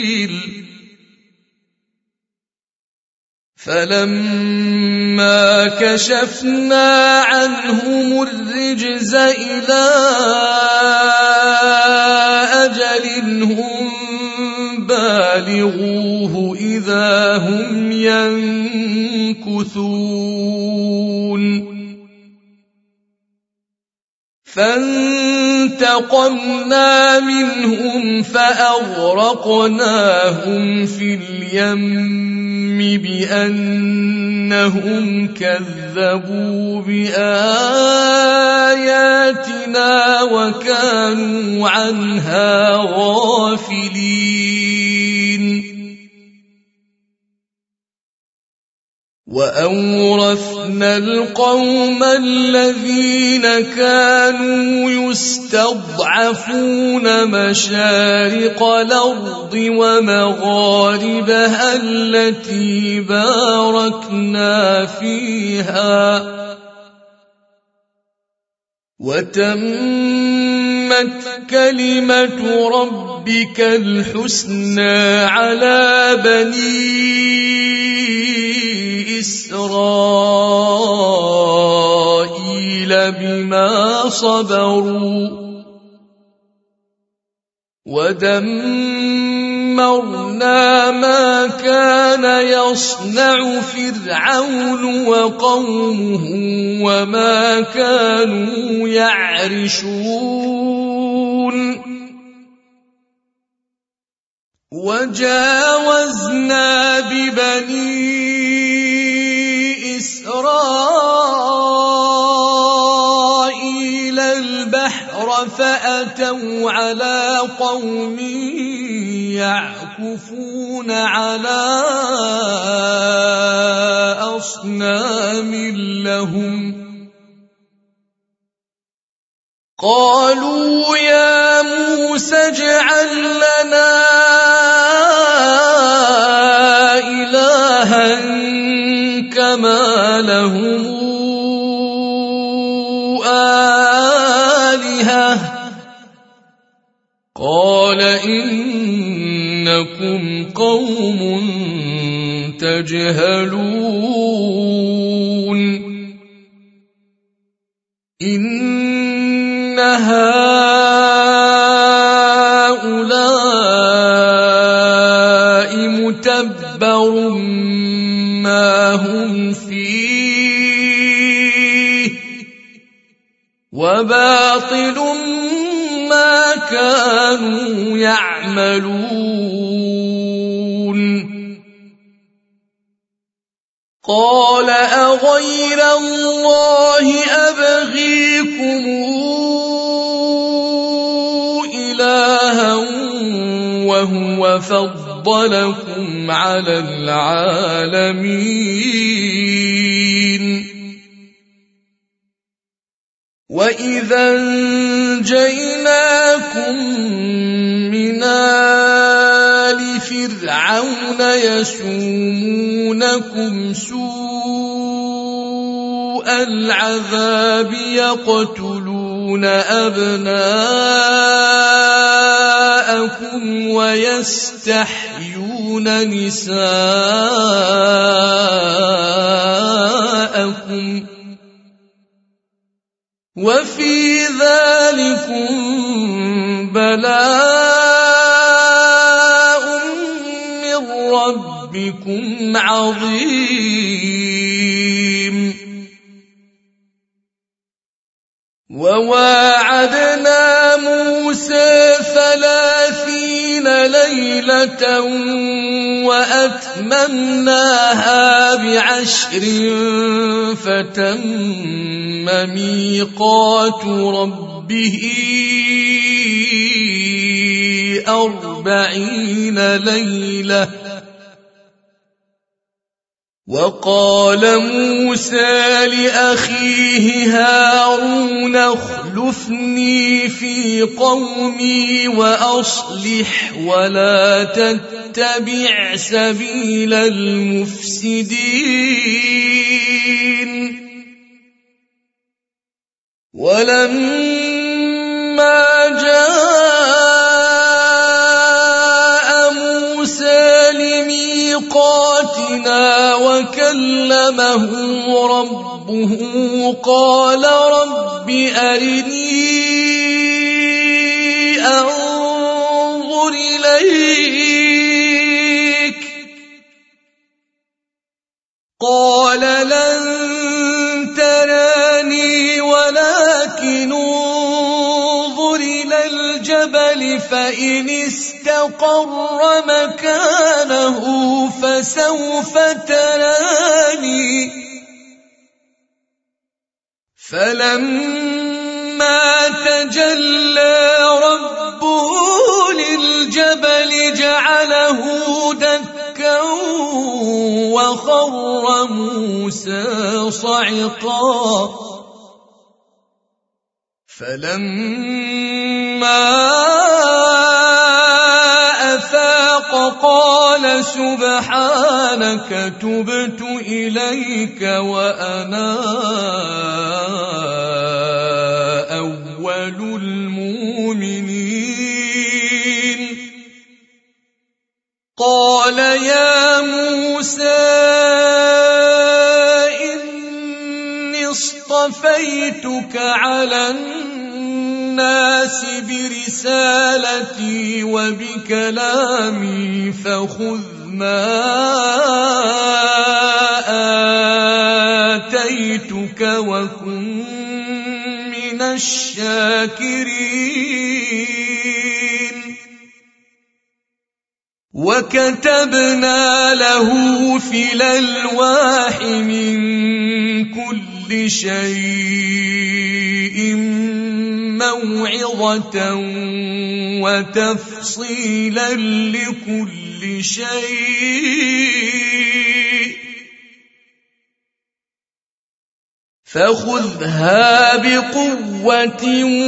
إسرائيل فلما كشفنا عنهم الرجز إلى أجل هم بالغوه إذا هم ينكثون فانتقمنا منهم فأغرقناهم في اليم بأنهم كذبوا بآياتنا وكانوا عنها غافلين وأورثنا القوم الذين كانوا يستضعفون مشارق الأرض ومغاربها التي باركنا فيها وتمت كلمة ربك الحسنى على بني إسرائيل بما صبروا ودمرنا ما كان يصنع فرعون وقومه وما كانوا يعرشون وجاوزنا ببني إسرائيل البحر فأتوا على قوم يعكفون على أصنام لهم قالوا يا موسى اجعل لنا إلها كما لهم آلهة قال إنكم قوم تجهلون إن هؤلاء متبر ما هم فيه وباطل ما كانوا يعملون قال أغير الله أبغيكم إلها وهو فضلكم على العالمين وإذا أنجيناكم من آل فرعون يسومونكم سوء العذاب يقتلون أبناءكم ويستحيون نساءكم وفي ذلكم بلاء من ربكم عظيم وواعدنا موسى 30 ليلة وأتممناها ب10 فتم ميقات ربه 40 ليلة وقال موسى لأخيه هارون اخلفني في قومي وأصلح ولا تتبع سبيل المفسدين ولما جاء موسى لميقاتنا وكلمه ربه قال رب أرني أنظر إليك قال لن تراني ولكن انظر إلى الجبل فإن استقر مكانه فسوف تراني فلما تجلى ربه للجبل جعله دكا وخر موسى صعقا فلما أفاق قال سبحانك تبت إليك وأنا أول المؤمنين قال يا موسى إني اصطفيتك على الناس برسالتي وبكلامي فخذ ما آتيتك وكن من الشاكرين وكتبنا له في الألواح من كل شيء موعظة وتفصيلا لكل شيء فخذها بقوة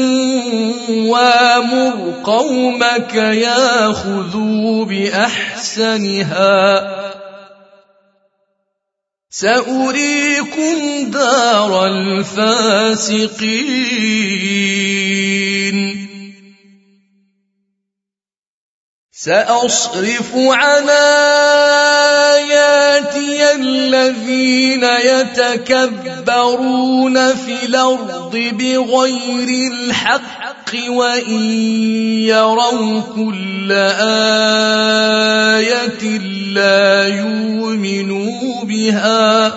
وامر قومك ياخذوا بأحسنها سأريكم دار الفاسقين سأصرف عن آياتي الذين يتكبرون في الأرض بغير الحق وإن يروا كل آية لا يؤمنوا بها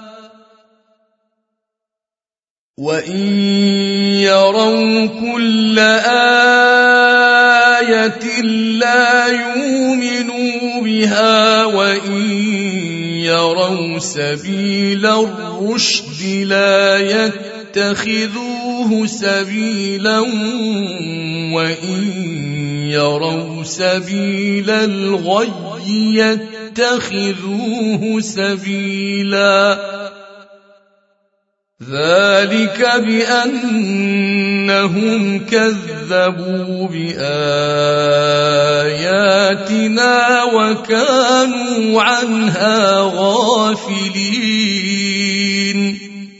وإن يروا كل آية لا يؤمنوا بها وإن يروا سبيل الرشد لا يتخذوه سبيلا وإن يروا سبيل الغي يتخذوه سبيلا ذلك بأنهم كذبوا بآياتنا وكانوا عنها غافلين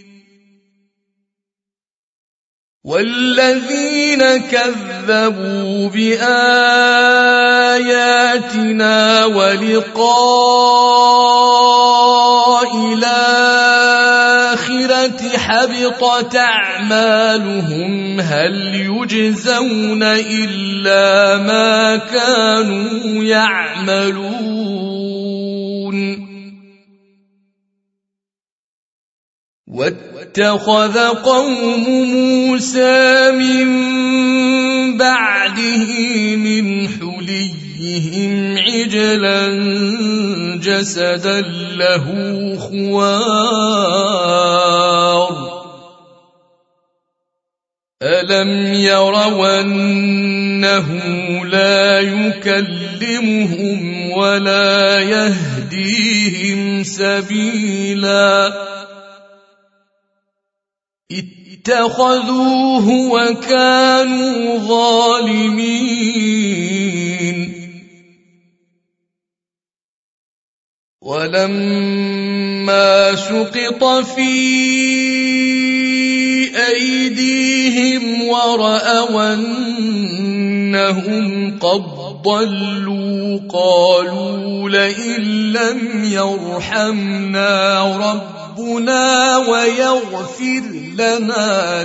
والذين كذبوا بآياتنا ولقاء الآخرة حبطت أعمالهم هل يجزون إلا ما كانوا يعملون واتخذ قوم موسى من بعده من حليهم عجلا جسدا له خوار ألم يروا أنه لا يكلمهم ولا يهديهم سبيلا اتخذوه وكانوا ظالمين ولما سقط في أيديهم ورأوا أنهم قد ضلوا قالوا لئن لم يرحمنا ربنا ويغفر لنا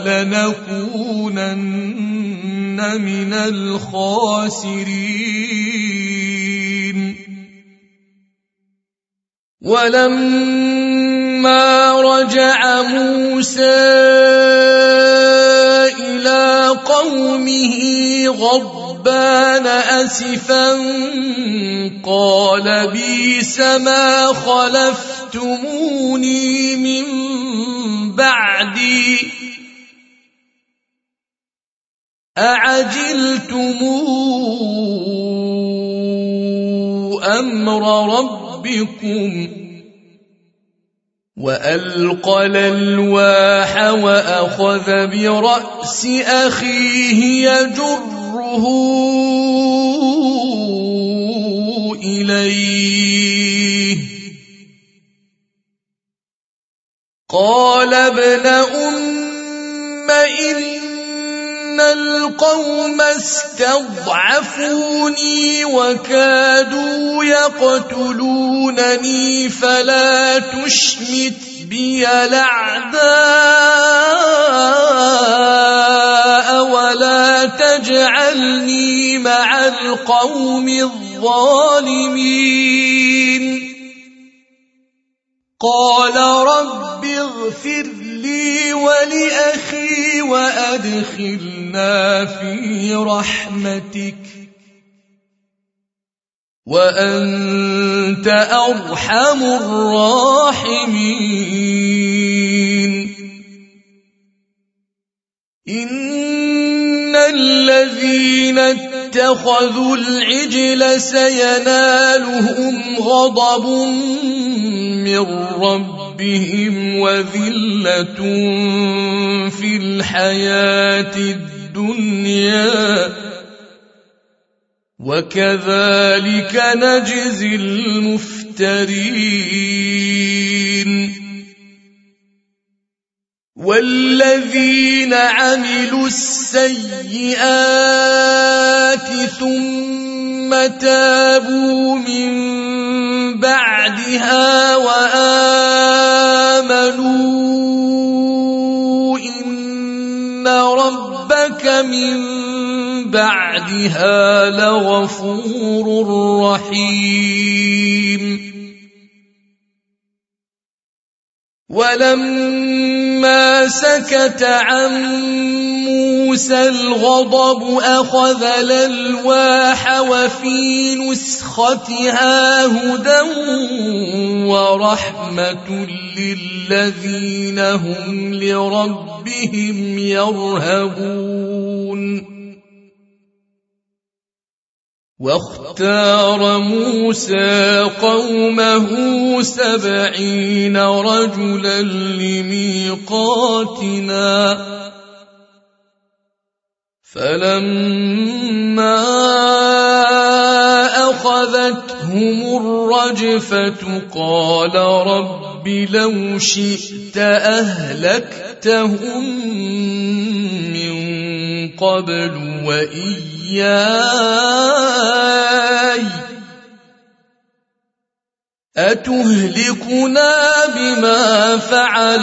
لنكونن من الخاسرين. ولما رجع موسى إلى قومه غضبان أسفا قال بئس ما خلفتموني من بعدي أعجلتم أمر ربكم وألقى الألواح وأخذ برأس أخيه يجره إليه قال ابن أم إن القوم استضعفوني وكادوا يقتلونني فلا تشمت بي الأعداء ولا تجعلني مع القوم الظالمين. قال رب اغفر لي ولأخي وأدخلنا في رحمتك وأنت أرحم الراحمين. إن الذين اتخذوا العجل سينالهم غضب من ربهم وذلة في الحياة الدنيا وكذلك نجزي المفترين. والذين عملوا السيئات ثم تابوا من بعدها وآمنوا إن ربك من بعدها لغفور رحيم. ولما سكت عن موسى الغضب أخذ الألواح وفي نسختها هدى ورحمة للذين هم لربهم يرهبون. واختار موسى قومه 70 رجلا لميقاتنا فلما أخذتهم الرجفة قال رب لو شئت أهلكتهم من قبل وإياي أتهلكنا بما فعل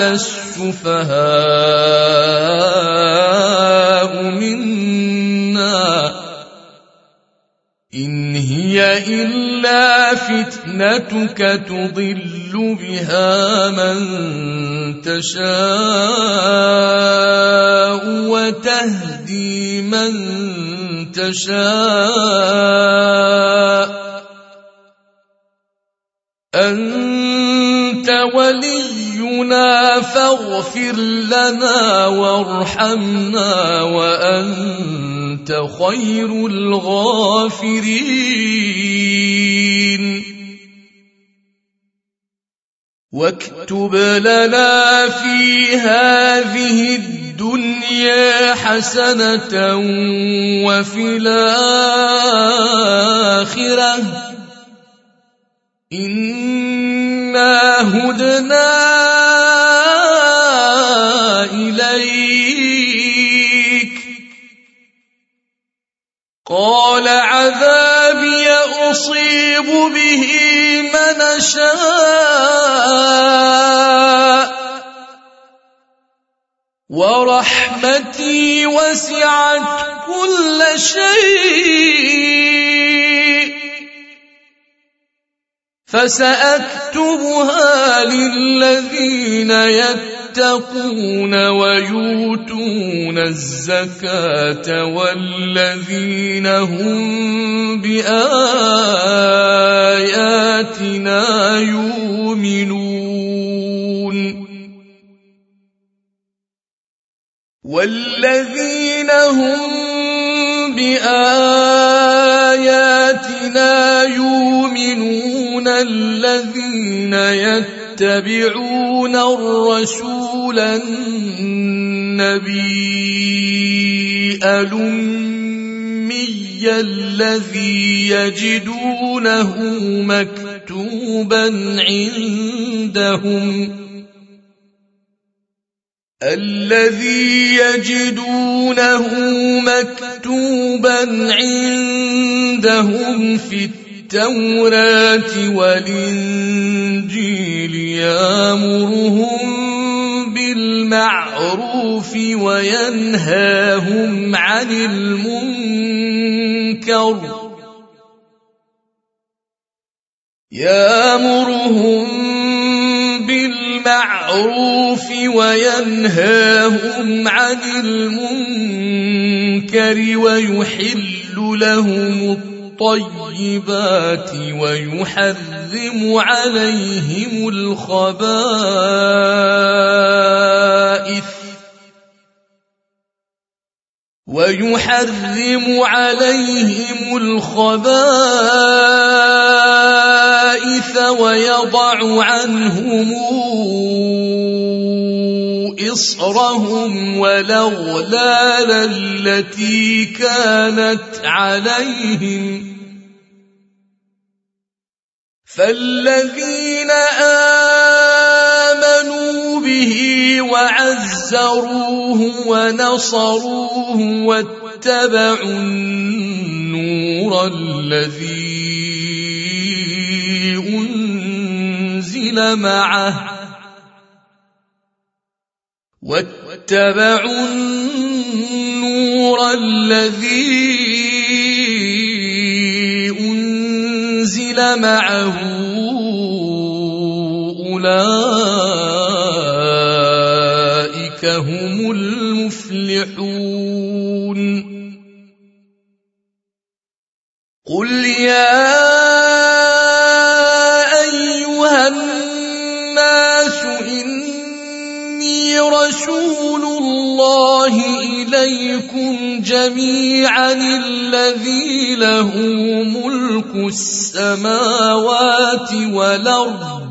السفهاء منا إن هي إلا فتنتك تضل بها من تشاء وتهدي من تشاء أنت ولينا فاغفر لنا وارحمنا وأنت خير الغافرين. واكتب لنا في هذه الدنيا حسنة وفي الآخرة إنا هدنا إليك قال عذابي نصيب به من نشاء ورحمتي وسعت كل شيء فسأكتبها للذين يتقون ويؤتون الزكاة والذين هم بآياتنا يؤمنون والذين هم بآياتنا يؤمنون الذين يتبعون الرسول النبي الأمي الذي يجدونه مكتوبا عندهم في التوراة والإنجيل يأمرهم بالمعروف وينهاهم عن المنكر ويحل لهم الطيبات ويحرم عليهم الخبائث ويضع عنهم إصرهم والأغلال التي كانت عليهم فالذين آمنوا به وعزروه ونصروه واتبعوا النور الذي أنزل معه أولئك هم المفلحون قل يا أيها الناس إني رسول الله إليكم جميعا الذي له ملك السماوات والأرض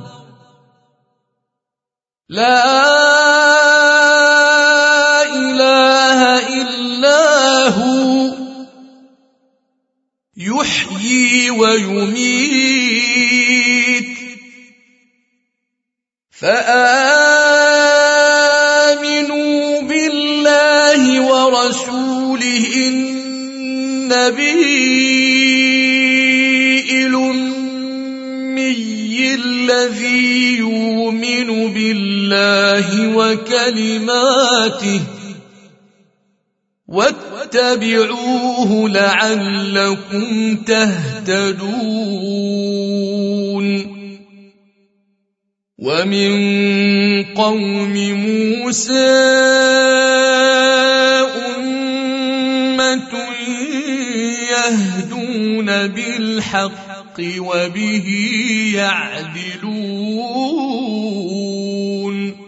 لا إله إلا هو يحيي ويميت فآمنوا بالله ورسوله النبي الأمي الذي يؤمن بالله وكلماته واتبعوه لعلكم تهتدون ومن قوم موسى أمة يهدون بالحق وبه يعدلون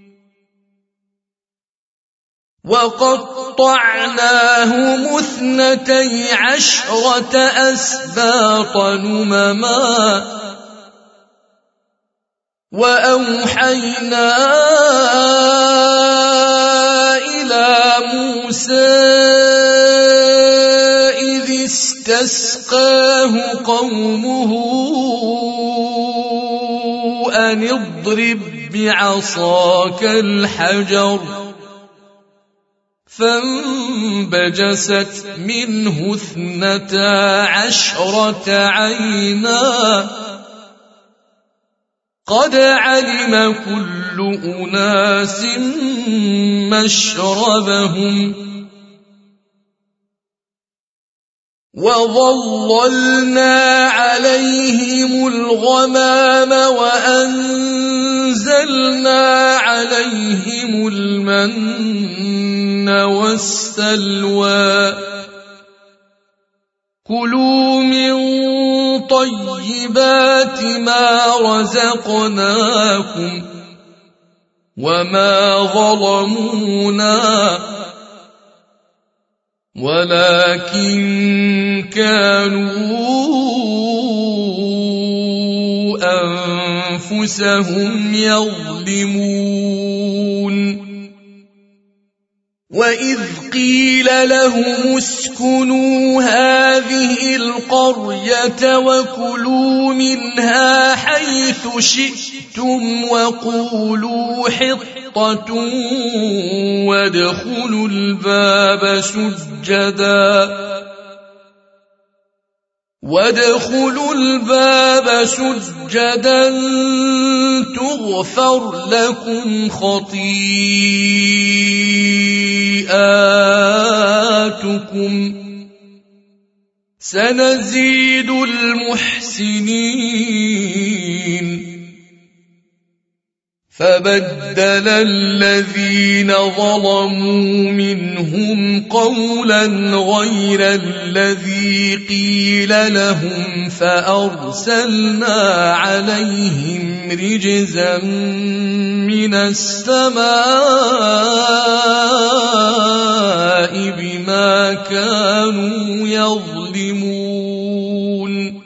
وقطعناهم 12 أسباطا أمما وأوحينا إلى موسى إذ استسقاه قومه أن اضرب بعصاك الحجر فانبجست منه 12 عينا قد علم كل أناس مشربهم وظللنا عليهم الغمام وأنزلنا عليهم المن والسلوى كلوا من طيبات ما رزقناكم وما ظلمونا ولكن كانوا أنفسهم يظلمون وإذ قيل لهم اسكنوا هذه القرية وكلوا منها حيث شئتم وقولوا حطة وادخلوا الباب سجدا تغفر لكم خطيئاتكم سنزيد المحسنين فبدل الذين ظلموا منهم قولا غير الذي قيل لهم فأرسلنا عليهم رجزا من السماء بما كانوا يظلمون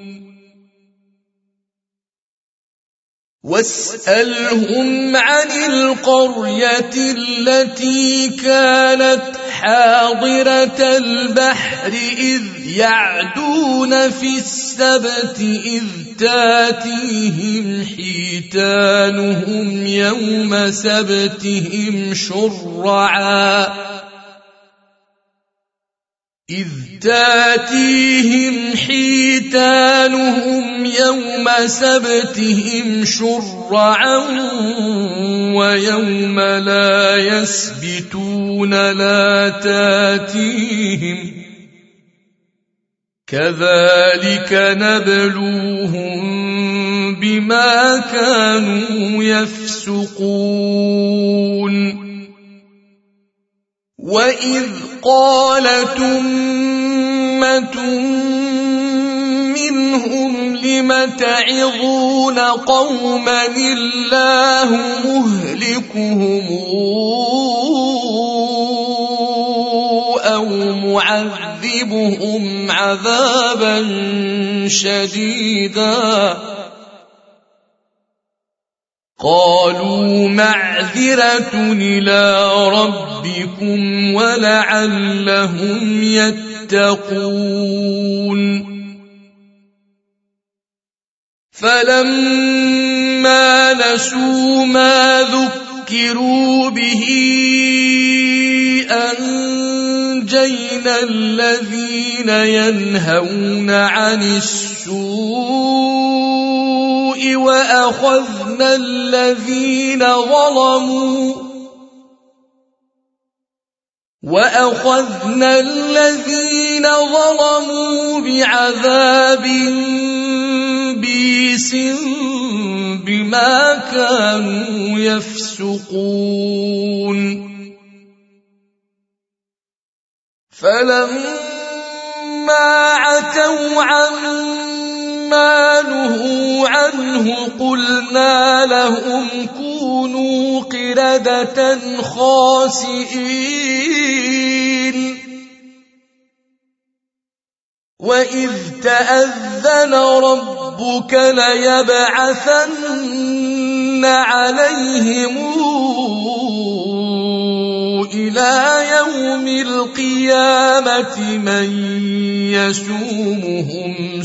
واسألهم عن القرية التي كانت حاضرة البحر إذ يعدون في السبت إذ تاتيهم حيتانهم يوم سبتهم شرعا ويوم لا يسبتون لا تاتيهم كذلك نبلوهم بما كانوا يفسقون وإذ قالت أمة منهم لم تعظون قوما الله مهلكهم أو معذبهم عذابا شديدا قالوا معذرة إلى ربكم ولعلهم يتقون فلما نسوا ما ذكروا به أنجينا الذين ينهون عن السوء وأخذنا الذين ظلموا بعذاب بئيس بما كانوا يفسقون فلما عتوا عما نهوا عنه قلنا لهم كونوا قردة خاسئين وإذ تأذن ربك ليبعثن عليهم إلى يوم القيامة من يسومهم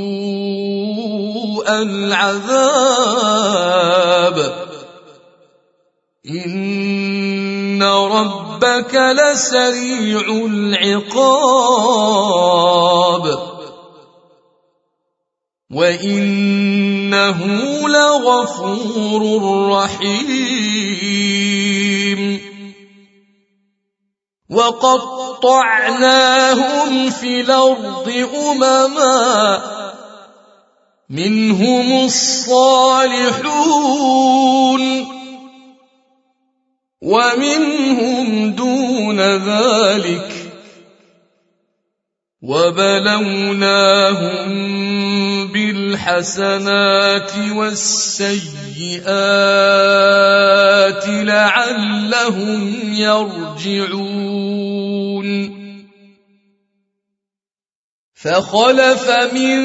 سوء العذاب إن ربك ربك لسريع العقاب وإنه لغفور رحيم وقطعناهم في الأرض أمما منهم الصالحون ومنهم دون ذلك وبلوناهم بالحسنات والسيئات لعلهم يرجعون فخلف من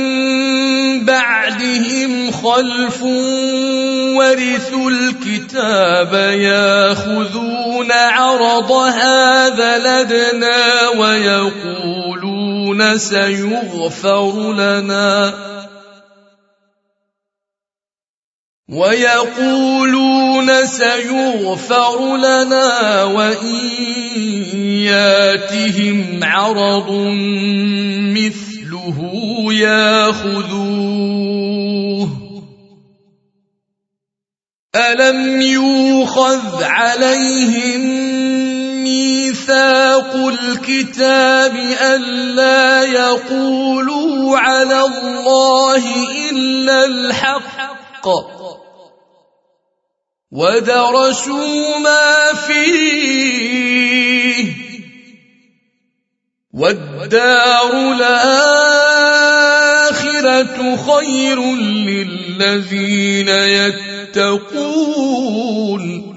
بعدهم خلف ورثوا الكتاب ياخذون عرض هذا الأدنى ويقولون سيغفر لنا وإن ياتهم عرض مثله ياخذوه ألم يؤخذ عليهم ميثاق الكتاب ألا يقولوا على الله إلا الحق ودرسوا ما فيه والدار الآخرة خير للذين يتقون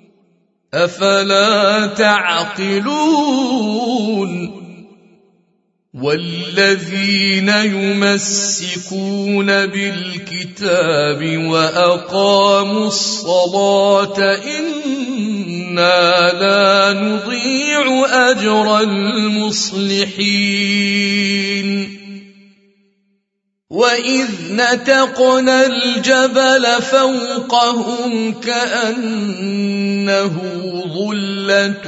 أفلا تعقلون والذين يمسكون بالكتاب وأقاموا الصلاة إنا لا نضيع أجر المصلحين وإذ نتقنا الجبل فوقهم كأنه ظلة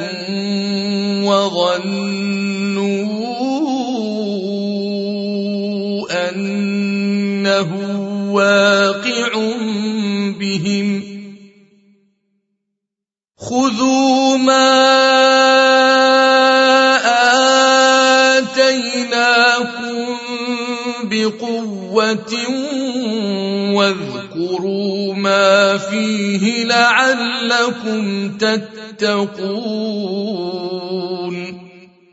وظنوا أنه واقع بهم خذوا ما آتيناكم بقوة واذكروا ما فيه لعلكم تتقون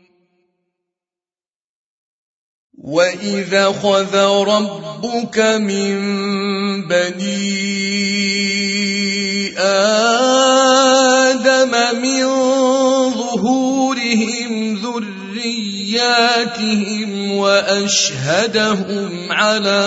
وإذا أخذ ربك من بني آدم من ظهورهم ذرياتهم وأشهدهم على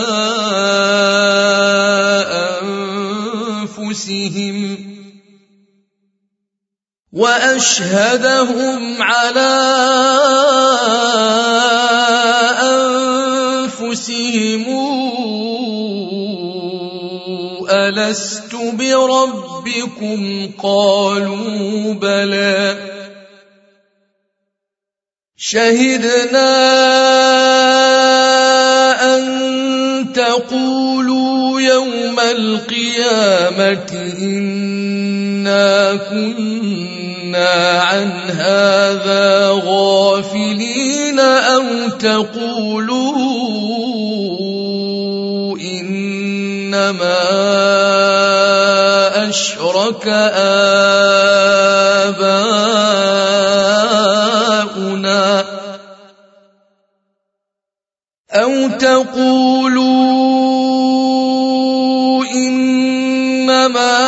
أنفسهم ألست بربكم قالوا بلى شهدنا أن تقولوا يوم القيامة إنا كنا عن هذا غافلين أو تقولوا إنما أشرك آباؤنا أو تقولوا إنما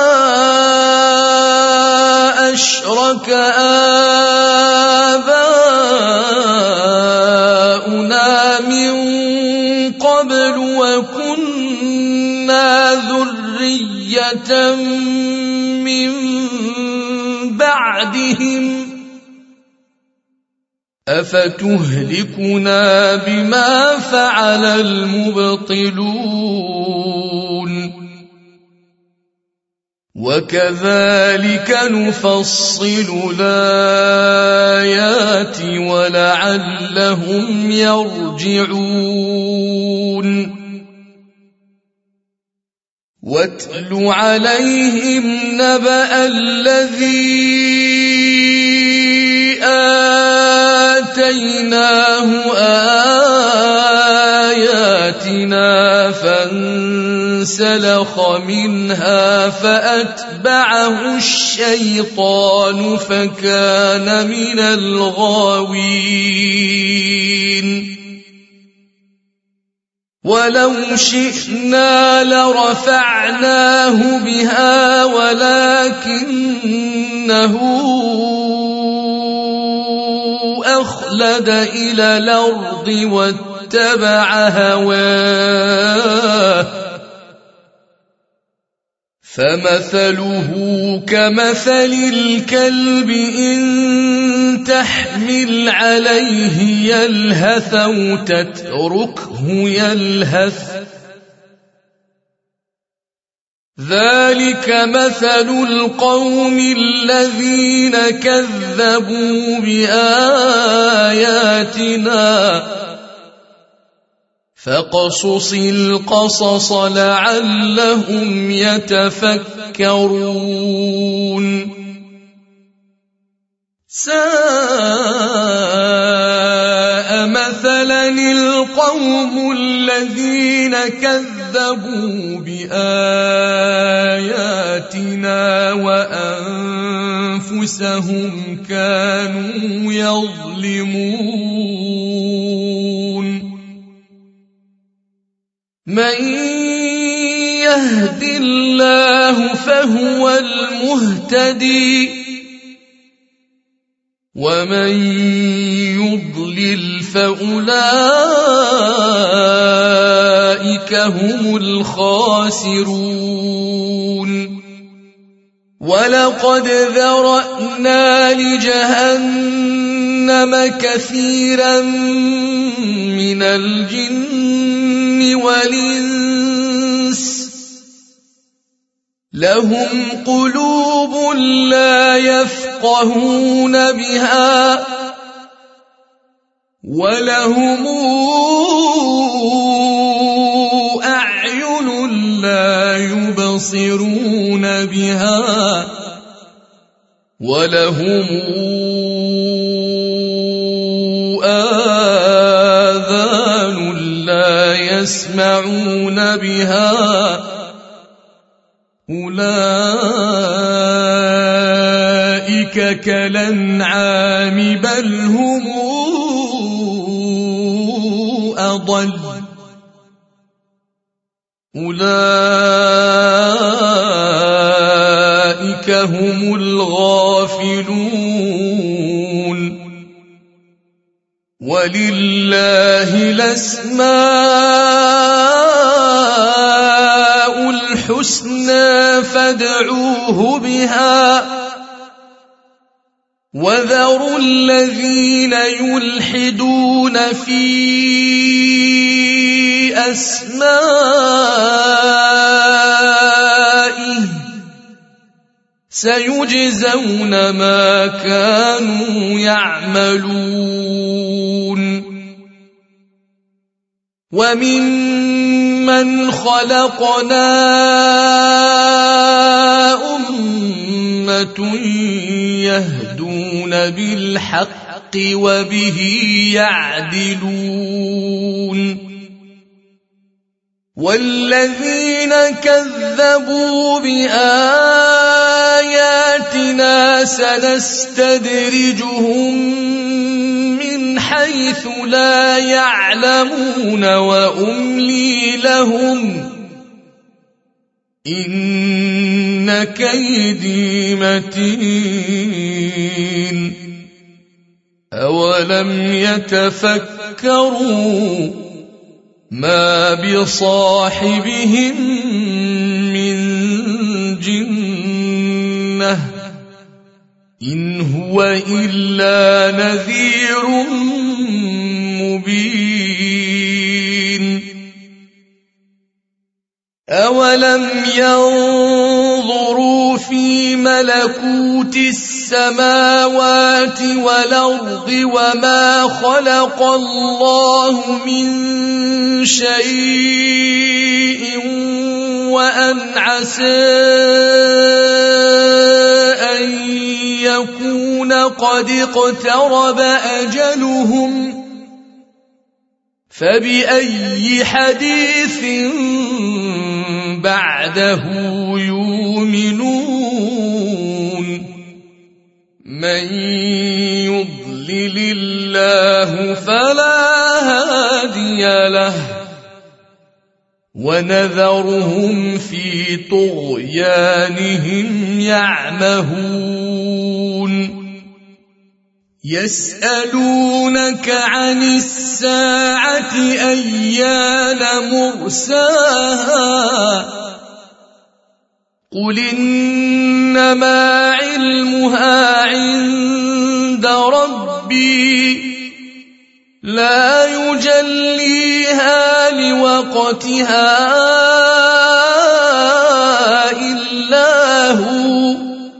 أشرك آباؤنا من قبل وكنا ذرية من بعدهم أفتهلكنا بما فعل المبطلون وكذلك نفصل الآيات ولعلهم يرجعون واتل عليهم نبأ الذي آتيناه آياتنا فانسلخ منها فأتبعه الشيطان فكان من الغاوين ولو شئنا لرفعناه بها ولكنه أخلد إلى الأرض واتبع هواه فمثله كمثل الكلب إن تحمل عليه يلهث أو تتركه يلهث ذلك مثل القوم الذين كذبوا بآياتنا فاقصص القصص لعلهم يتفكرون ساء مثلا القوم الذين كذبوا بآياتنا وأنفسهم كانوا يظلمون من يهد الله فهو المهتدي ومن يضلل فأولئك هم الخاسرون ولقد ذرأنا لجهنم كثيرا من الجن والإنس لهم قلوب لا يفقهون بها ولهم أعين لا يبصرون بها ولهم آذان لا يسمعون بها أولئك كالأنعام بل هم أضل أولئك هم الغافلون ولله الأسماء الحسنى فادعوه بها وذروا الذين يلحدون في أسمائه سيجزون ما كانوا يعملون وممن خلقنا أمة يهدون بالحق وبه يعدلون والذين كذبوا بآياتنا سنستدرجهم من حيث لا يعلمون وأملي لهم إن كيدي متين أولم يتفكروا ما بصاحبهم من جنة إن هو إلا نذير مبين أولم ينظروا في ملكوت السماوات والأرض وما خلق الله من شيء وأن عسى أن يكون قد اقترب أجلهم فبأي حديث بعده يؤمنون من يضلل الله فلا هادي له ونذرهم في طغيانهم يعمهون يسألونك عن الساعة أيان مرساها قل إنما علمها عند ربي لا يجليها لوقتها إلا هو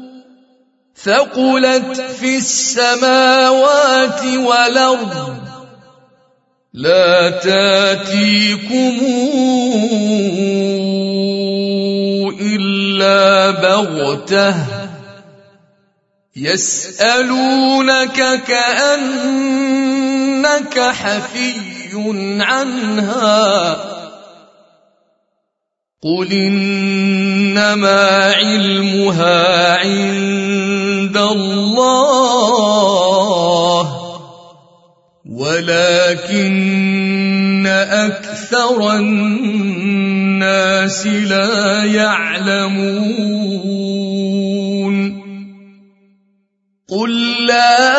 ثقلت في السماوات والأرض لا تاتيكم إلا بغتة يسألونك كأنك حفي عنها قل إنما علمها عند الله ولكن أكثر الناس لا يعلمون قل لا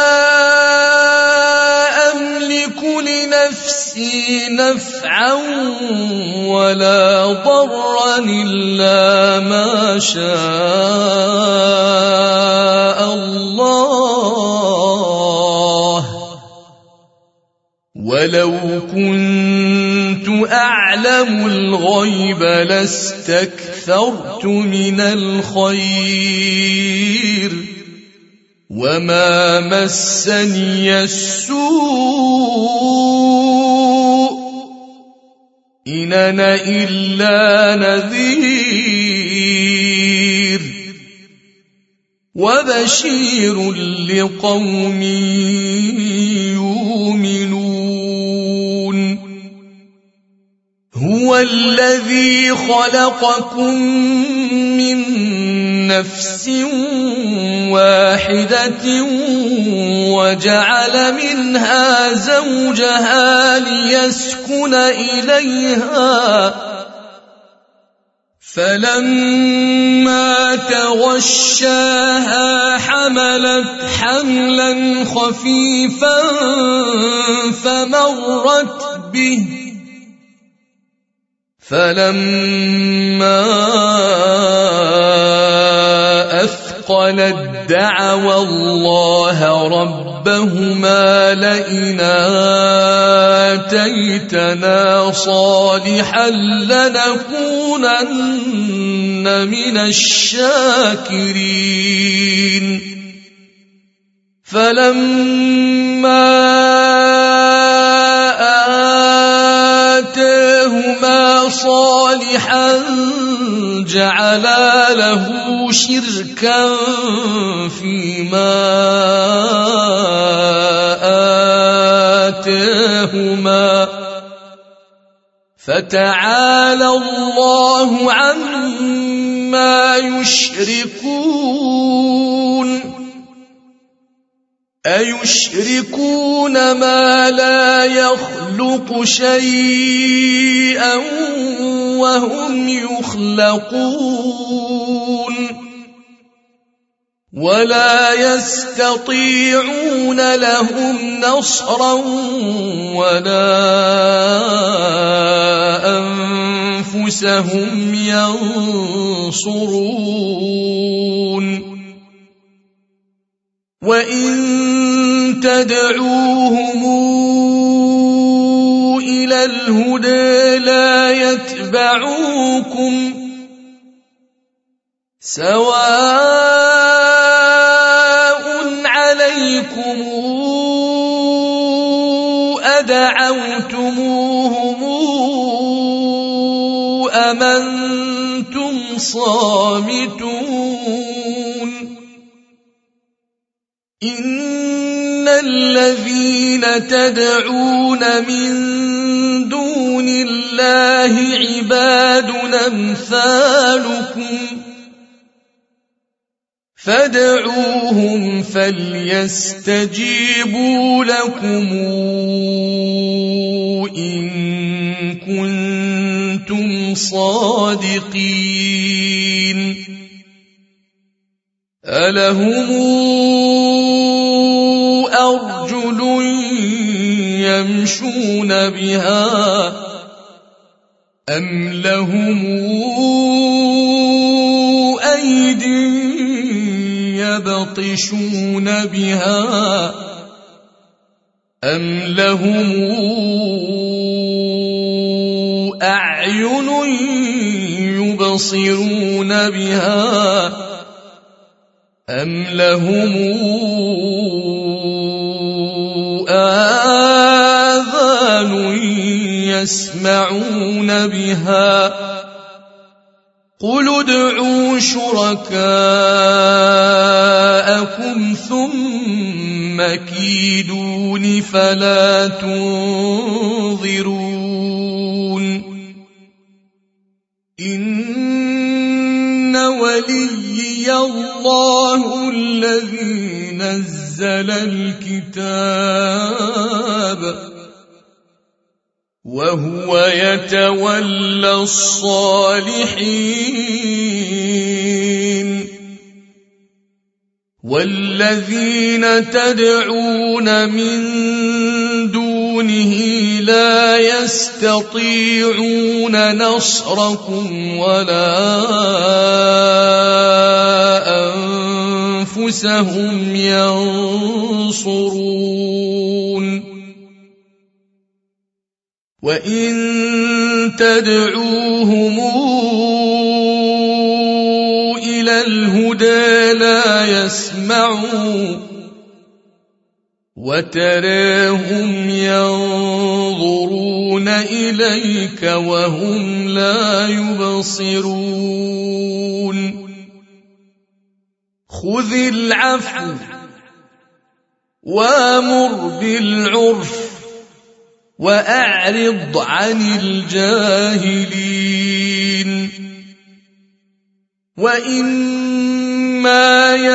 أملك لنفسي نفعا ولا ضرا إلا ما شاء الله ولو كنت أعلم الغيب لاستكثرت من الخير وما مسني السوء إن أنا إلا نذير وبشير لقوم يؤمنون هو الذي خلقكم من نفس واحدة وجعل منها زوجها ليسكن إليها فلما تغشاها حملت حملا خفيفا فمرت به فلما أثقلت دعوا الله ربهما لئن آتيتنا صالحا لنكونن من الشاكرين فلما آتاهما صالحا جعلا له شركا فيما آتاهما فتعالى الله عما يشركون أيشركون ما لا يخلق شيئا وهم يخلقون ولا يستطيعون لهم نصرا ولا أنفسهم ينصرون وإن تدعوهم إلى الهدى لا يتبعوكم سواء عليكم أدعوتموهم أم أنتم صامتون إن الذين تدعون من دون الله عباد أمثالكم فادعوهم فليستجيبوا لكم إن كنتم صادقين ألهم أرجل يمشون بها أم لهم أيد يبطشون بها أم لهم أعين يبصرون بها أم لهم آذان يسمعون بها قل ادعوا شركاءكم ثم كيدون فلا تنظرون إن وليي الله الذي نزل الكتاب وهو يتولى الصالحين والذين تدعون من دونه لا يستطيعون نصركم ولا أنفسهم ينصرون وإن تدعوهم إلى الهدى لا يسمعوا وتراهم ينظرون إليك وهم لا يبصرون خذ العفو وامر بالعرف وأعرض عن الجاهلين وإما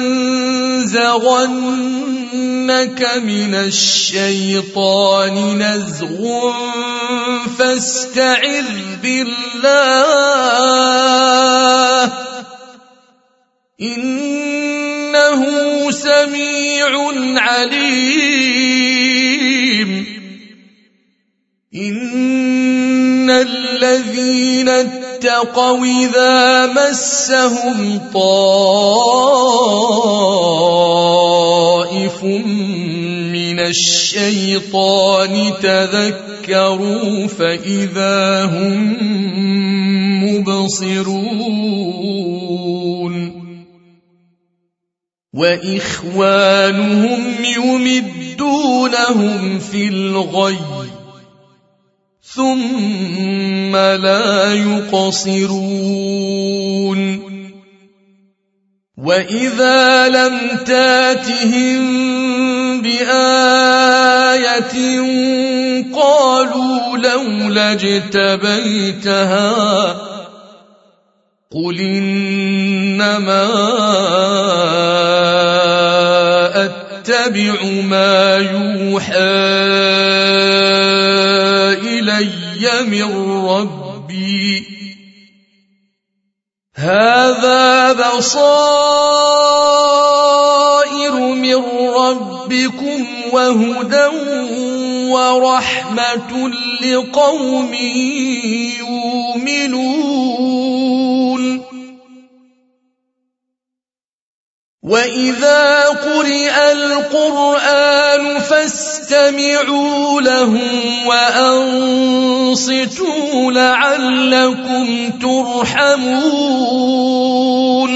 ينزغنك من الشيطان نزغ فاستعذ بالله إنه سميع عليم إن الذين اتقوا إذا مسهم طائف من الشيطان تذكروا فإذا هم مبصرون وإخوانهم يمدونهم في الغي ثم لا يقصرون وإذا لم تاتهم بآية قالوا لولا اجتبيتها قل إنما أتبع ما يوحى إلي من ربي هذا بصائر من ربكم وهدى ورحمة لقوم يؤمنون وإذا قرئ القرآن فاستمعوا له وأنصتوا لعلكم ترحمون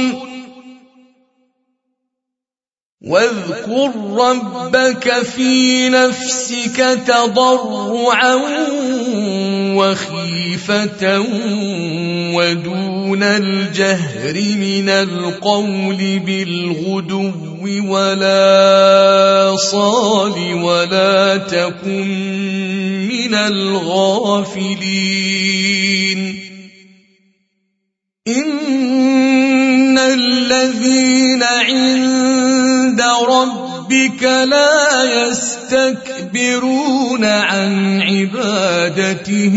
واذكر ربك في نفسك تضرعا وخيفة ودون الجهر من القول بالغدو ولا صال ولا تكن من الغافلين إن الذين عند ربك لا يستكبرون عن عبادته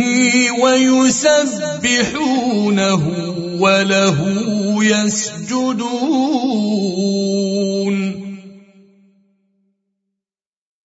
ويسبحونه وله يسجدون